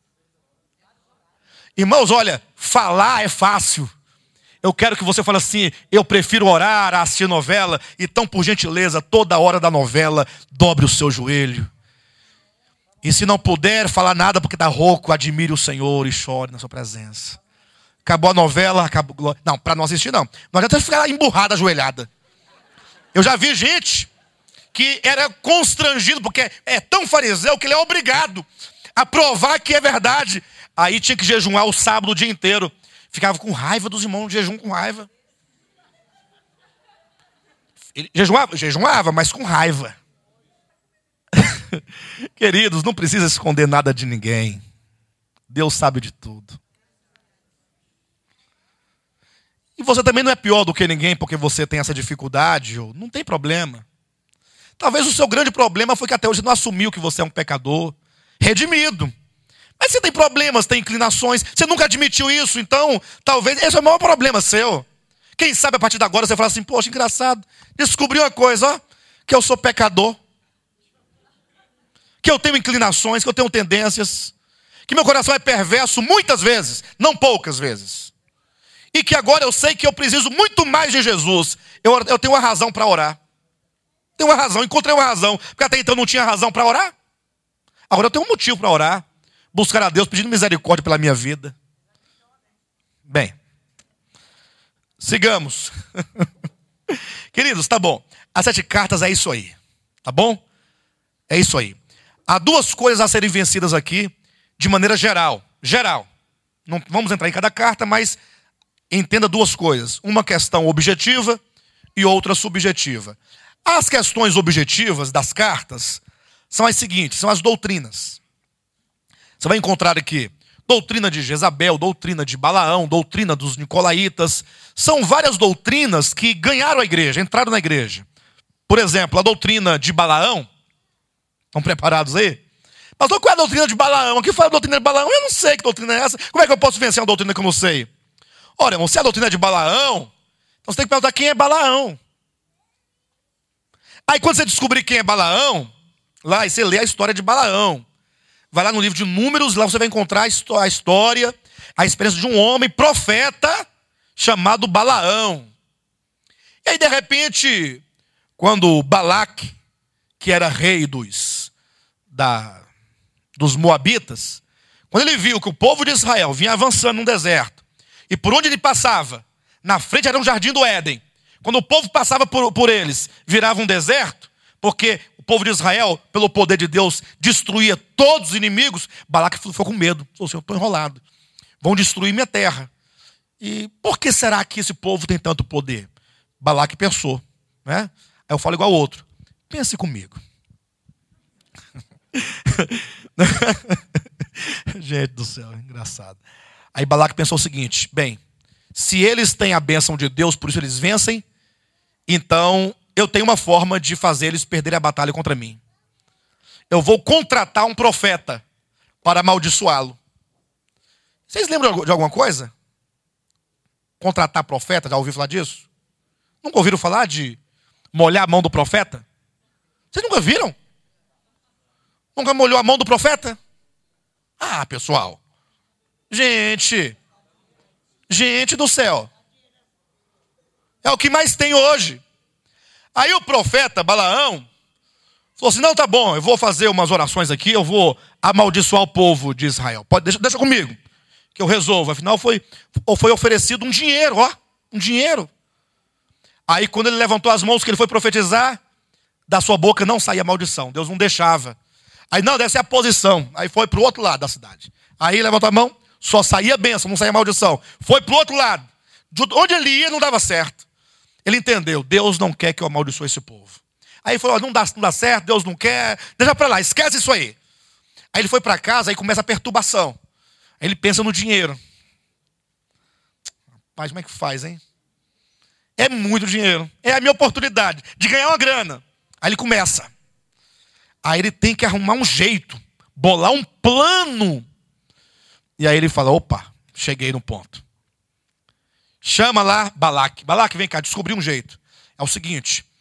Irmãos, olha, falar é fácil. Eu quero que você fale assim: eu prefiro orar a assistir novela. Então, por gentileza, toda hora da novela, dobre o seu joelho. E se não puder falar nada porque está rouco, admire o Senhor e chore na sua presença. Acabou a novela, acabou. Não, para não assistir não. Não adianta ficar emburrada, ajoelhada. Eu já vi gente que era constrangido porque é tão fariseu que ele é obrigado a provar que é verdade. Aí tinha que jejuar o sábado o dia inteiro. Ficava com raiva dos irmãos no jejum, com raiva. Ele jejuava, mas com raiva. Queridos, não precisa esconder nada de ninguém. Deus sabe de tudo. E você também não é pior do que ninguém porque você tem essa dificuldade. Não tem problema. Talvez o seu grande problema foi que até hoje não assumiu que você é um pecador redimido. Mas você tem problemas, tem inclinações. Você nunca admitiu isso, então talvez esse é o maior problema seu. Quem sabe a partir de agora você fala assim: poxa, engraçado. Descobri uma coisa, ó, que eu sou pecador. Que eu tenho inclinações, que eu tenho tendências. Que meu coração é perverso muitas vezes, não poucas vezes. E que agora eu sei que eu preciso muito mais de Jesus. Eu tenho uma razão para orar. Tenho uma razão, encontrei uma razão. Porque até então não tinha razão para orar. Agora eu tenho um motivo para orar. Buscar a Deus pedindo misericórdia pela minha vida. Bem, sigamos. Queridos, tá bom. As 7 cartas é isso aí. Tá bom? É isso aí. Há 2 coisas a serem vencidas aqui, de maneira geral. Geral. Não vamos entrar em cada carta, mas entenda 2 coisas. Uma questão objetiva e outra subjetiva. As questões objetivas das cartas são as seguintes, são as doutrinas. Você vai encontrar aqui doutrina de Jezabel, doutrina de Balaão, doutrina dos Nicolaitas. São várias doutrinas que ganharam a igreja, entraram na igreja. Por exemplo, a doutrina de Balaão. Estão preparados aí? Pastor, qual é a doutrina de Balaão? Aqui fala a doutrina de Balaão. Eu não sei que doutrina é essa. Como é que eu posso vencer uma doutrina que eu não sei? Olha, irmão, se é a doutrina de Balaão, então você tem que perguntar quem é Balaão. Aí quando você descobrir quem é Balaão, lá e você lê a história de Balaão. Vai lá no livro de Números, lá você vai encontrar a história, a experiência de um homem profeta chamado Balaão. E aí de repente, quando Balaque, que era rei dos Moabitas, quando ele viu que o povo de Israel vinha avançando no deserto, e por onde ele passava, na frente era um jardim do Éden. Quando o povo passava por eles, virava um deserto, porque o povo de Israel, pelo poder de Deus, destruía todos os inimigos. Balaque ficou com medo. Falou assim: eu estou enrolado. Vão destruir minha terra. E por que será que esse povo tem tanto poder? Balaque pensou, né? Aí eu falo igual ao outro. Pense comigo. Gente do céu, engraçado. Aí Balaque pensou o seguinte: bem, se eles têm a bênção de Deus, por isso eles vencem, então eu tenho uma forma de fazer eles perderem a batalha contra mim. Eu vou contratar um profeta para amaldiçoá-lo. Vocês lembram de alguma coisa? Contratar profeta, já ouviu falar disso? Nunca ouviram falar de molhar a mão do profeta? Vocês nunca viram? Nunca molhou a mão do profeta? Ah, pessoal. Gente do céu. É o que mais tem hoje. Aí o profeta Balaão falou assim: não, tá bom, eu vou fazer umas orações aqui, eu vou amaldiçoar o povo de Israel. Deixa comigo, que eu resolvo. Afinal foi oferecido um dinheiro, ó, um dinheiro. Aí quando ele levantou as mãos, que ele foi profetizar, da sua boca não saía maldição, Deus não deixava. Aí não, dessa é a posição. Aí foi para o outro lado da cidade. Aí levantou a mão, só saía bênção, não saía maldição. Foi para o outro lado. De onde ele ia não dava certo. Ele entendeu: Deus não quer que eu amaldiçoe esse povo. Aí falou: não dá certo, Deus não quer, deixa para lá, esquece isso aí. Aí ele foi para casa, aí começa a perturbação. Aí ele pensa no dinheiro. Rapaz, como é que faz, hein? É muito dinheiro. É a minha oportunidade de ganhar uma grana. Aí ele começa. Aí ele tem que arrumar um jeito, bolar um plano. E aí ele fala: opa, cheguei no ponto. Chama lá Balaque. Balaque, vem cá, descobri um jeito. É o seguinte: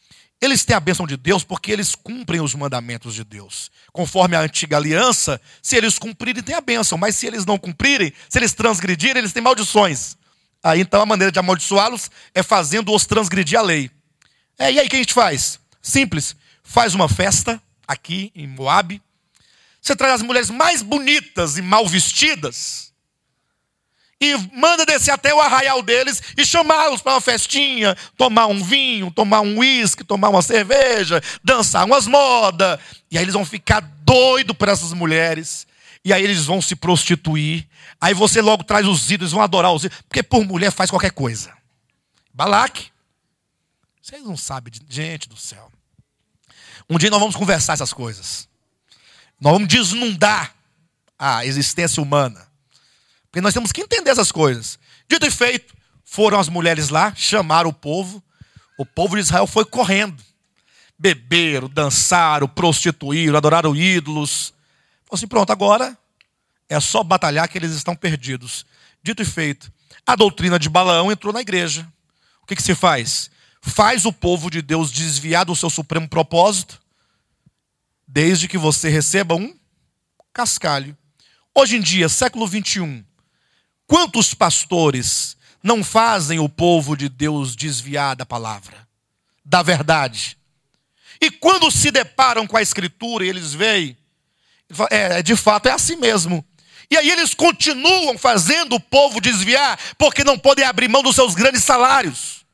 Eles têm a bênção de Deus porque eles cumprem os mandamentos de Deus. Conforme a antiga aliança, se eles cumprirem, tem a bênção. Mas se eles não cumprirem, se eles transgredirem, eles têm maldições. Aí então a maneira de amaldiçoá-los é fazendo-os transgredir a lei. E aí o que a gente faz? Simples. Faz uma festa aqui em Moabe. Você traz as mulheres mais bonitas e mal vestidas e manda descer até o arraial deles e chamá-los para uma festinha, tomar um vinho, tomar um uísque, tomar uma cerveja, dançar umas modas. E aí eles vão ficar doidos por essas mulheres. E aí eles vão se prostituir. Aí você logo traz os ídolos, vão adorar os ídolos. Porque por mulher faz qualquer coisa. Balaque. Vocês não sabem, gente do céu. Um dia nós vamos conversar essas coisas. Nós vamos desnudar a existência humana. Porque nós temos que entender essas coisas. Dito e feito, foram as mulheres lá, chamaram o povo de Israel foi correndo. Beberam, dançaram, prostituíram, adoraram ídolos. Falou assim, pronto, agora é só batalhar que eles estão perdidos. Dito e feito, a doutrina de Balaão entrou na igreja. O que se faz? Faz o povo de Deus desviar do seu supremo propósito, desde que você receba um cascalho. Hoje em dia, século 21, quantos pastores não fazem o povo de Deus desviar da palavra, da verdade? E quando se deparam com a Escritura e eles veem, de fato é assim mesmo. E aí eles continuam fazendo o povo desviar, porque não podem abrir mão dos seus grandes salários,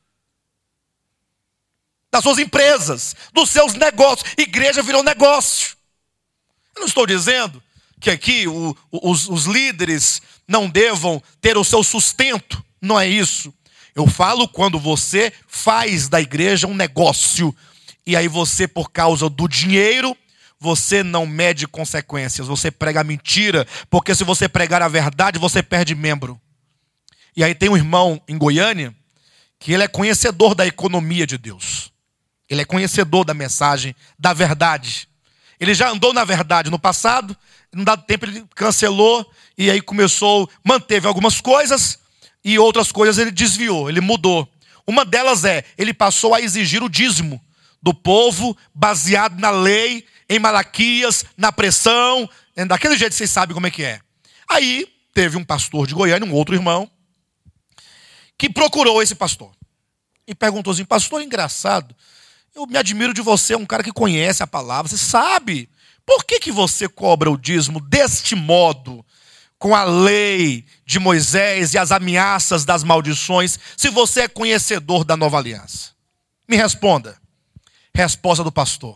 das suas empresas, dos seus negócios. Igreja virou negócio. Eu não estou dizendo que aqui os líderes não devam ter o seu sustento. Não é isso. Eu falo quando você faz da igreja um negócio. E aí você, por causa do dinheiro, você não mede consequências. Você prega a mentira. Porque se você pregar a verdade, você perde membro. E aí tem um irmão em Goiânia que ele é conhecedor da economia de Deus. Ele é conhecedor da mensagem, da verdade. Ele já andou na verdade no passado, num dado tempo ele cancelou, e aí manteve algumas coisas, e outras coisas ele desviou, ele mudou. Uma delas ele passou a exigir o dízimo do povo, baseado na lei, em Malaquias, na pressão, daquele jeito que vocês sabem como é que é. Aí teve um pastor de Goiânia, um outro irmão, que procurou esse pastor. E perguntou assim, pastor, engraçado, eu me admiro de você, um cara que conhece a palavra, você sabe por que você cobra o dízimo deste modo, com a lei de Moisés e as ameaças das maldições, se você é conhecedor da nova aliança? Me responda. Resposta do pastor.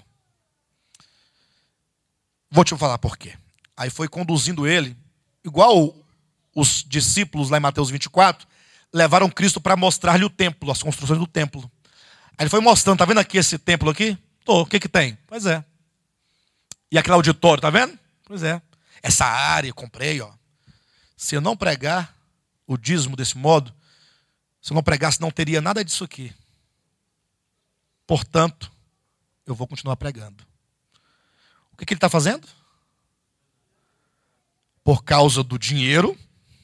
Vou te falar por quê. Aí foi conduzindo ele, igual os discípulos lá em Mateus 24, levaram Cristo para mostrar-lhe o templo, as construções do templo. Aí ele foi mostrando, tá vendo aqui esse templo aqui? O que tem? Pois é. E aquele auditório, tá vendo? Pois é. Essa área, comprei, ó. Se eu não pregar o dízimo desse modo, se eu não pregasse, não teria nada disso aqui. Portanto, eu vou continuar pregando. O que ele está fazendo? Por causa do dinheiro,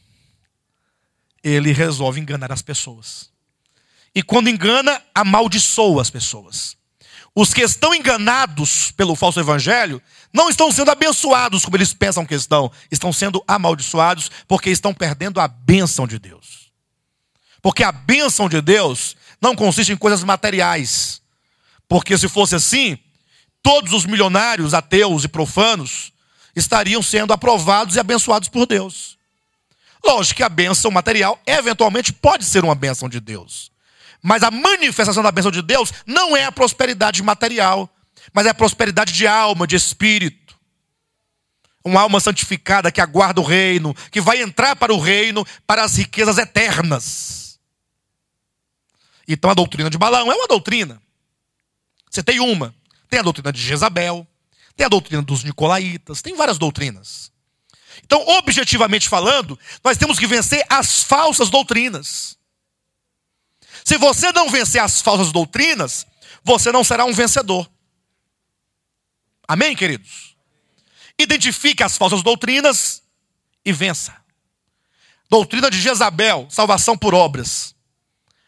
ele resolve enganar as pessoas. E quando engana, amaldiçoa as pessoas. Os que estão enganados pelo falso evangelho não estão sendo abençoados como eles pensam que estão sendo amaldiçoados porque estão perdendo a bênção de Deus. Porque a bênção de Deus não consiste em coisas materiais. Porque se fosse assim, todos os milionários, ateus e profanos estariam sendo aprovados e abençoados por Deus. Lógico que a bênção material eventualmente pode ser uma bênção de Deus. Mas a manifestação da bênção de Deus não é a prosperidade material, mas é a prosperidade de alma, de espírito. Uma alma santificada que aguarda o reino, que vai entrar para o reino, para as riquezas eternas. Então a doutrina de Balaão é uma doutrina. Você tem uma. Tem a doutrina de Jezabel, tem a doutrina dos nicolaítas, tem várias doutrinas. Então, objetivamente falando, nós temos que vencer as falsas doutrinas. Se você não vencer as falsas doutrinas, você não será um vencedor. Amém, queridos? Identifique as falsas doutrinas e vença. Doutrina de Jezabel, salvação por obras.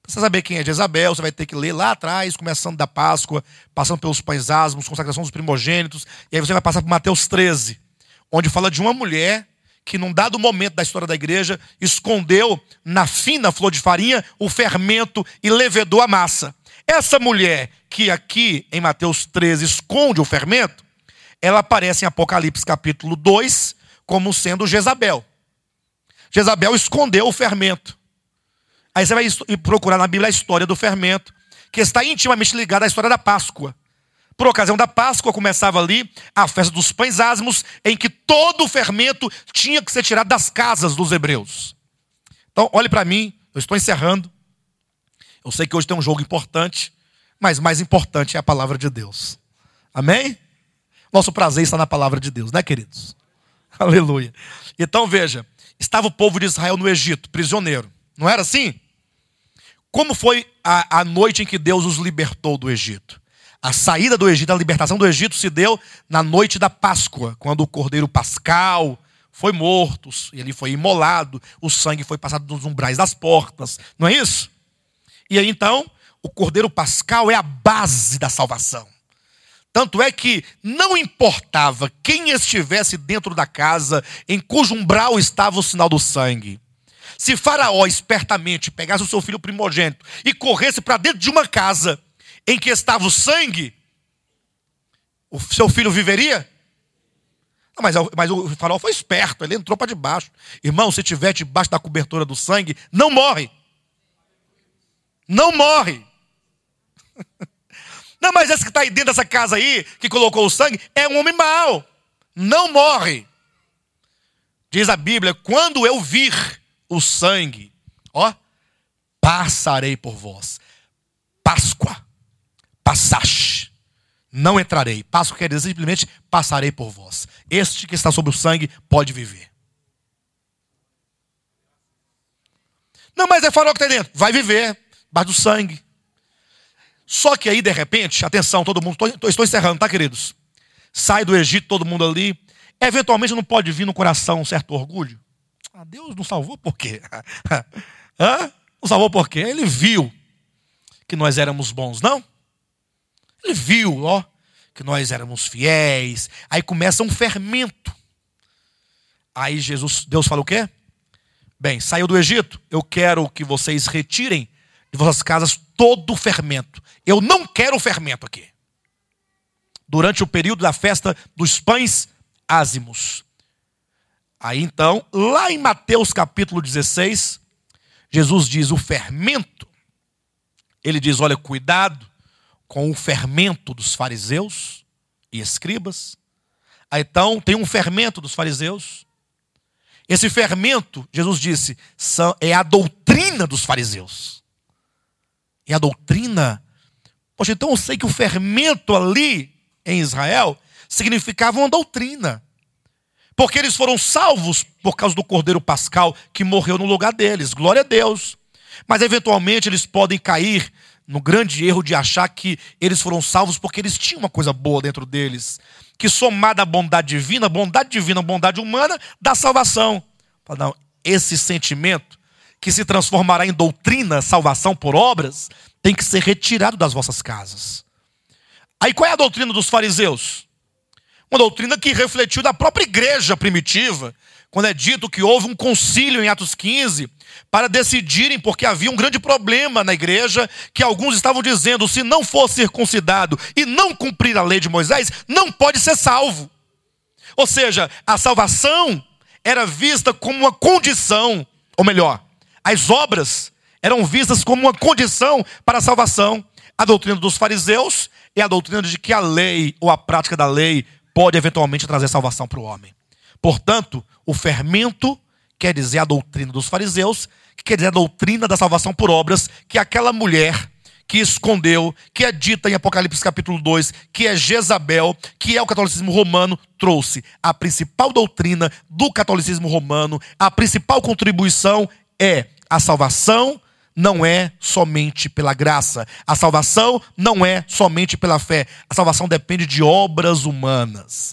você saber quem é Jezabel, você vai ter que ler lá atrás, começando da Páscoa, passando pelos pães asmos, consagração dos primogênitos, e aí você vai passar por Mateus 13, onde fala de uma mulher que num dado momento da história da igreja, escondeu na fina flor de farinha o fermento e levedou a massa. Essa mulher que aqui em Mateus 13 esconde o fermento, ela aparece em Apocalipse capítulo 2 como sendo Jezabel. Jezabel escondeu o fermento. Aí você vai procurar na Bíblia a história do fermento, que está intimamente ligada à história da Páscoa. Por ocasião da Páscoa, começava ali a festa dos pães asmos, em que todo o fermento tinha que ser tirado das casas dos hebreus. Então, olhe para mim, eu estou encerrando. Eu sei que hoje tem um jogo importante, mas mais importante é a palavra de Deus. Amém? Nosso prazer está na palavra de Deus, né, queridos? Aleluia. Então, veja, estava o povo de Israel no Egito, prisioneiro. Não era assim? Como foi a noite em que Deus os libertou do Egito? A saída do Egito, a libertação do Egito se deu na noite da Páscoa, quando o cordeiro pascal foi morto, ele foi imolado, o sangue foi passado nos umbrais das portas, não é isso? E aí então, o cordeiro pascal é a base da salvação. Tanto é que não importava quem estivesse dentro da casa em cujo umbral estava o sinal do sangue. Se Faraó espertamente pegasse o seu filho primogênito e corresse para dentro de uma casa em que estava o sangue, o seu filho viveria? Não, mas o Faraó foi esperto, ele entrou para debaixo. Irmão, se estiver debaixo da cobertura do sangue, não morre. Não morre. Não, mas esse que está aí dentro dessa casa aí, que colocou o sangue, é um homem mau. Não morre. Diz a Bíblia, quando eu vir o sangue, passarei por vós. Páscoa. Passaste, não entrarei. Páscoa quer dizer simplesmente passarei por vós. Este que está sob o sangue pode viver. Não, mas é Faraó que está dentro. Vai viver, debaixo do sangue. Só que aí, de repente, atenção, todo mundo, estou encerrando, tá, queridos? Sai do Egito, todo mundo ali. Eventualmente não pode vir no coração um certo orgulho. Deus não salvou por quê? Não salvou por quê? Ele viu que nós éramos bons, não? Ele viu, que nós éramos fiéis. Aí começa um fermento. Aí Deus fala o quê? Bem, saiu do Egito. Eu quero que vocês retirem de vossas casas todo o fermento. Eu não quero o fermento aqui. Durante o período da festa dos pães ázimos. Aí então, lá em Mateus capítulo 16, Jesus diz o fermento. Ele diz, olha, cuidado com o fermento dos fariseus e escribas. Aí então tem um fermento dos fariseus. Esse fermento, Jesus disse, é a doutrina dos fariseus. É a doutrina. Poxa, então eu sei que o fermento ali em Israel significava uma doutrina. Porque eles foram salvos por causa do cordeiro pascal que morreu no lugar deles. Glória a Deus. Mas eventualmente eles podem cair no grande erro de achar que eles foram salvos porque eles tinham uma coisa boa dentro deles. Que somada à bondade divina, bondade humana, dá salvação. Não, esse sentimento que se transformará em doutrina, salvação por obras, tem que ser retirado das vossas casas. Aí qual é a doutrina dos fariseus? Uma doutrina que refletiu da própria igreja primitiva, quando é dito que houve um concílio em Atos 15, para decidirem, porque havia um grande problema na igreja, que alguns estavam dizendo, se não for circuncidado e não cumprir a lei de Moisés, não pode ser salvo. Ou seja, a salvação era vista como uma condição, ou melhor, as obras eram vistas como uma condição para a salvação. A doutrina dos fariseus é a doutrina de que a lei ou a prática da lei pode eventualmente trazer salvação para o homem. Portanto, o fermento quer dizer a doutrina dos fariseus, que quer dizer a doutrina da salvação por obras, que aquela mulher que escondeu, que é dita em Apocalipse capítulo 2, que é Jezabel, que é o catolicismo romano, trouxe. A principal doutrina do catolicismo romano, a principal contribuição é a salvação não é somente pela graça. A salvação não é somente pela fé. A salvação depende de obras humanas.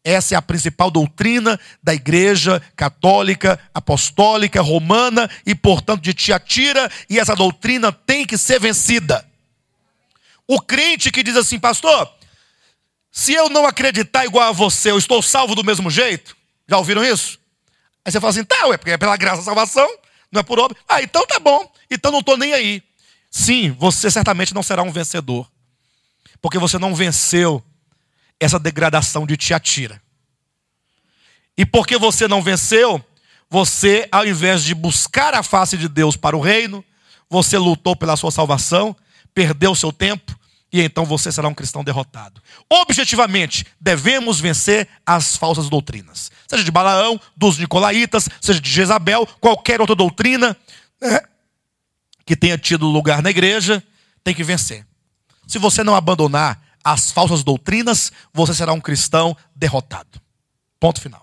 Essa é a principal doutrina da igreja católica, apostólica, romana e, portanto, de Tiatira. E essa doutrina tem que ser vencida. O crente que diz assim: pastor, se eu não acreditar igual a você, eu estou salvo do mesmo jeito? Já ouviram isso? Aí você fala assim: tá, porque é pela graça da salvação, não é por obra. Ah, então tá bom, então não estou nem aí. Sim, você certamente não será um vencedor, porque você não venceu essa degradação de Tiatira. E porque você não venceu, você, ao invés de buscar a face de Deus para o reino, você lutou pela sua salvação, perdeu o seu tempo, e então você será um cristão derrotado. Objetivamente, devemos vencer as falsas doutrinas. Seja de Balaão, dos Nicolaitas, seja de Jezabel, qualquer outra doutrina, né, que tenha tido lugar na igreja, tem que vencer. Se você não abandonar as falsas doutrinas, você será um cristão derrotado. Ponto final.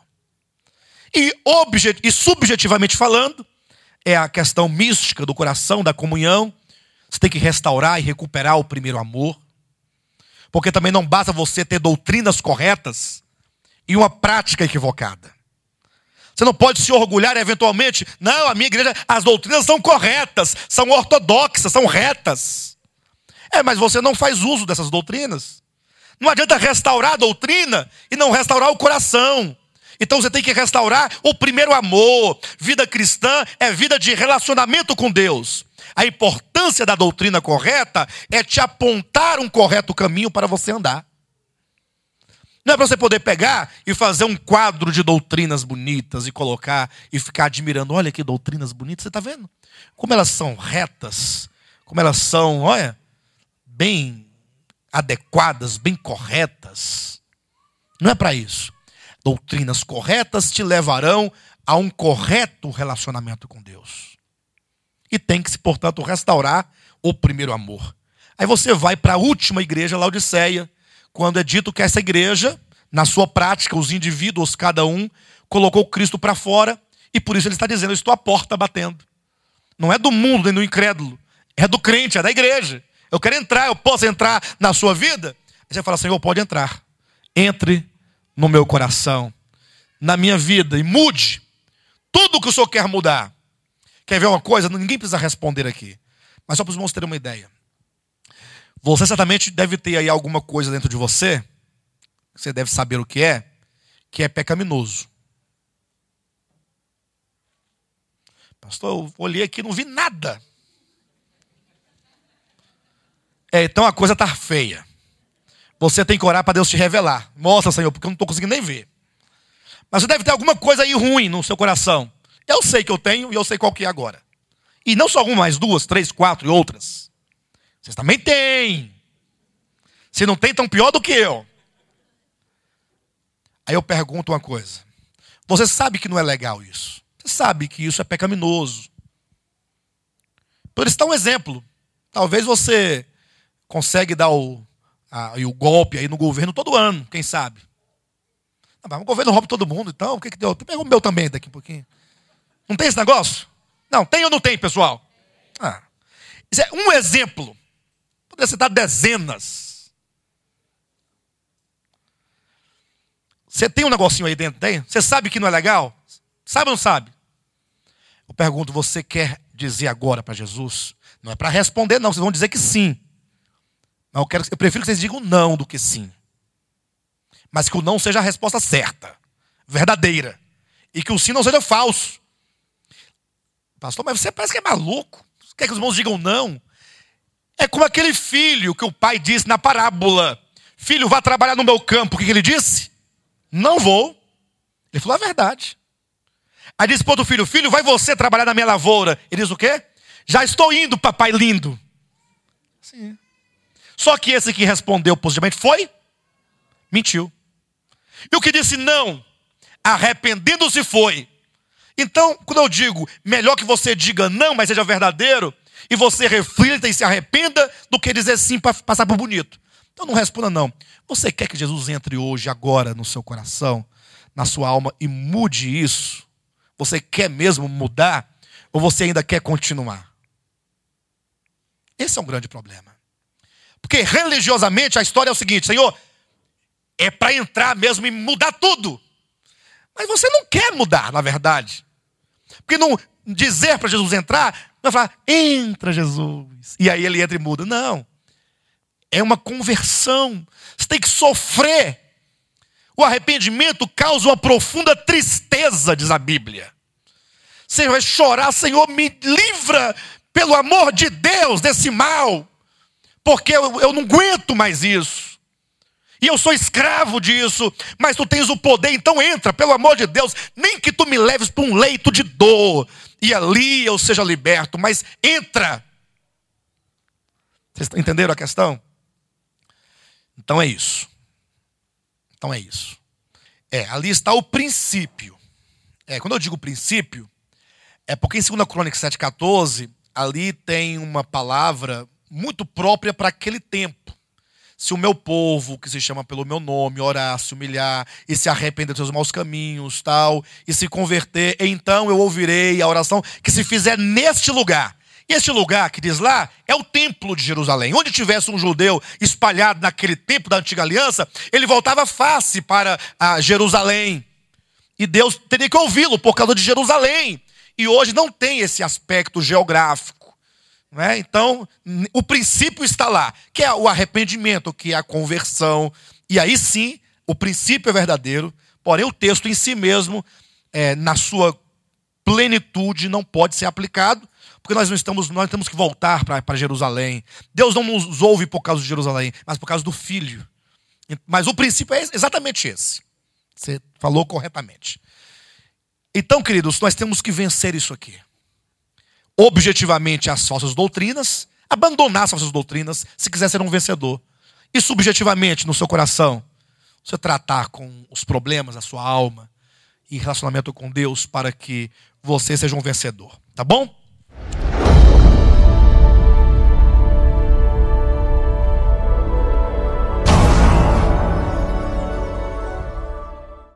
E subjetivamente falando, é a questão mística do coração, da comunhão. Você tem que restaurar e recuperar o primeiro amor. Porque também não basta você ter doutrinas corretas e uma prática equivocada. Você não pode se orgulhar eventualmente: não, a minha igreja, as doutrinas são corretas, são ortodoxas, são retas. Mas você não faz uso dessas doutrinas. Não adianta restaurar a doutrina e não restaurar o coração. Então você tem que restaurar o primeiro amor. Vida cristã é vida de relacionamento com Deus. A importância da doutrina correta é te apontar um correto caminho para você andar. Não é para você poder pegar e fazer um quadro de doutrinas bonitas e colocar e ficar admirando: olha que doutrinas bonitas, você está vendo? Como elas são retas, como elas são, olha, bem adequadas, bem corretas. Não é para isso. Doutrinas corretas te levarão a um correto relacionamento com Deus. E tem que se, portanto, restaurar o primeiro amor. Aí você vai para a última igreja, Laodiceia, quando é dito que essa igreja, na sua prática, os indivíduos, cada um, colocou Cristo para fora, e por isso ele está dizendo: eu estou à porta batendo. Não é do mundo nem do incrédulo, é do crente, é da igreja. Eu quero entrar, eu posso entrar na sua vida? Aí você fala: Senhor, pode entrar. Entre no meu coração, na minha vida, e mude tudo o que o Senhor quer mudar. Quer ver uma coisa? Ninguém precisa responder aqui, mas só para os irmãos terem uma ideia. Você certamente deve ter aí alguma coisa dentro de você, você deve saber o que é pecaminoso. Pastor, eu olhei aqui e não vi nada. Então a coisa está feia. Você tem que orar para Deus te revelar. Mostra, Senhor, porque eu não estou conseguindo nem ver. Mas você deve ter alguma coisa aí ruim no seu coração. Eu sei que eu tenho e eu sei qual que é agora. E não só uma, mas 2, 3, 4 e outras. Vocês também têm. Se não tem, tão pior do que eu. Aí eu pergunto uma coisa. Você sabe que não é legal isso. Você sabe que isso é pecaminoso. Por isso, dá um exemplo. Talvez você consegue dar o golpe aí no governo todo ano, quem sabe. Mas o governo rouba todo mundo, então o que deu? Pega o meu também daqui um pouquinho. Não tem esse negócio? Não, tem ou não tem, pessoal? Isso é um exemplo. Poderia citar dezenas. Você tem um negocinho aí dentro, tem? Você sabe que não é legal? Sabe ou não sabe? Eu pergunto: você quer dizer agora para Jesus? Não é para responder não, vocês vão dizer que sim. Mas eu prefiro que vocês digam não do que sim. Mas que o não seja a resposta certa, verdadeira. E que o sim não seja falso. Pastor, mas você parece que é maluco. Você quer que os irmãos digam não? É como aquele filho que o pai disse na parábola: filho, vá trabalhar no meu campo. O que ele disse? Não vou. Ele falou a verdade. Aí disse para outro filho: filho, vai você trabalhar na minha lavoura. Ele diz o quê? Já estou indo, papai lindo. Sim. Só que esse que respondeu positivamente mentiu. E o que disse não, arrependendo-se foi. Então, quando eu digo, melhor que você diga não, mas seja verdadeiro, e você reflita e se arrependa, do que dizer sim para passar por bonito. Então não responda não. Você quer que Jesus entre hoje, agora, no seu coração, na sua alma, e mude isso? Você quer mesmo mudar? Ou você ainda quer continuar? Esse é um grande problema. Porque religiosamente a história é o seguinte: Senhor, É para entrar mesmo e mudar tudo. Mas você não quer mudar, na verdade. Porque não dizer para Jesus entrar, não é falar, entra Jesus. E aí ele entra e muda. Não. É uma conversão. Você tem que sofrer. O arrependimento causa uma profunda tristeza, diz a Bíblia. Você vai chorar, Senhor, me livra, pelo amor de Deus, desse mal. Porque eu não aguento mais isso. E eu sou escravo disso. Mas tu tens o poder, então entra, pelo amor de Deus. Nem que tu me leves para um leito de dor. E ali eu seja liberto. Mas entra. Vocês entenderam a questão? Então é isso. Ali está o princípio. Quando eu digo princípio, é porque em 2 Crônicas 7,14, ali tem uma palavra muito própria para aquele tempo. Se o meu povo, que se chama pelo meu nome, orar, se humilhar e se arrepender dos seus maus caminhos, tal, e se converter, então eu ouvirei a oração que se fizer neste lugar. E este lugar que diz lá é o templo de Jerusalém. Onde tivesse um judeu espalhado naquele tempo da antiga aliança, ele voltava face para Jerusalém. E Deus teria que ouvi-lo por causa de Jerusalém. E hoje não tem esse aspecto geográfico. Não é? Então, o princípio está lá, que é o arrependimento, que é a conversão. E aí sim, o princípio é verdadeiro, porém o texto em si mesmo, na sua plenitude, não pode ser aplicado, porque nós temos que voltar para Jerusalém. Deus não nos ouve por causa de Jerusalém, mas por causa do Filho. Mas o princípio é exatamente esse. Você falou corretamente. Então, queridos, nós temos que vencer isso aqui. Objetivamente as falsas doutrinas, abandonar as falsas doutrinas se quiser ser um vencedor. E subjetivamente no seu coração, você tratar com os problemas da sua alma e relacionamento com Deus para que você seja um vencedor. Tá bom?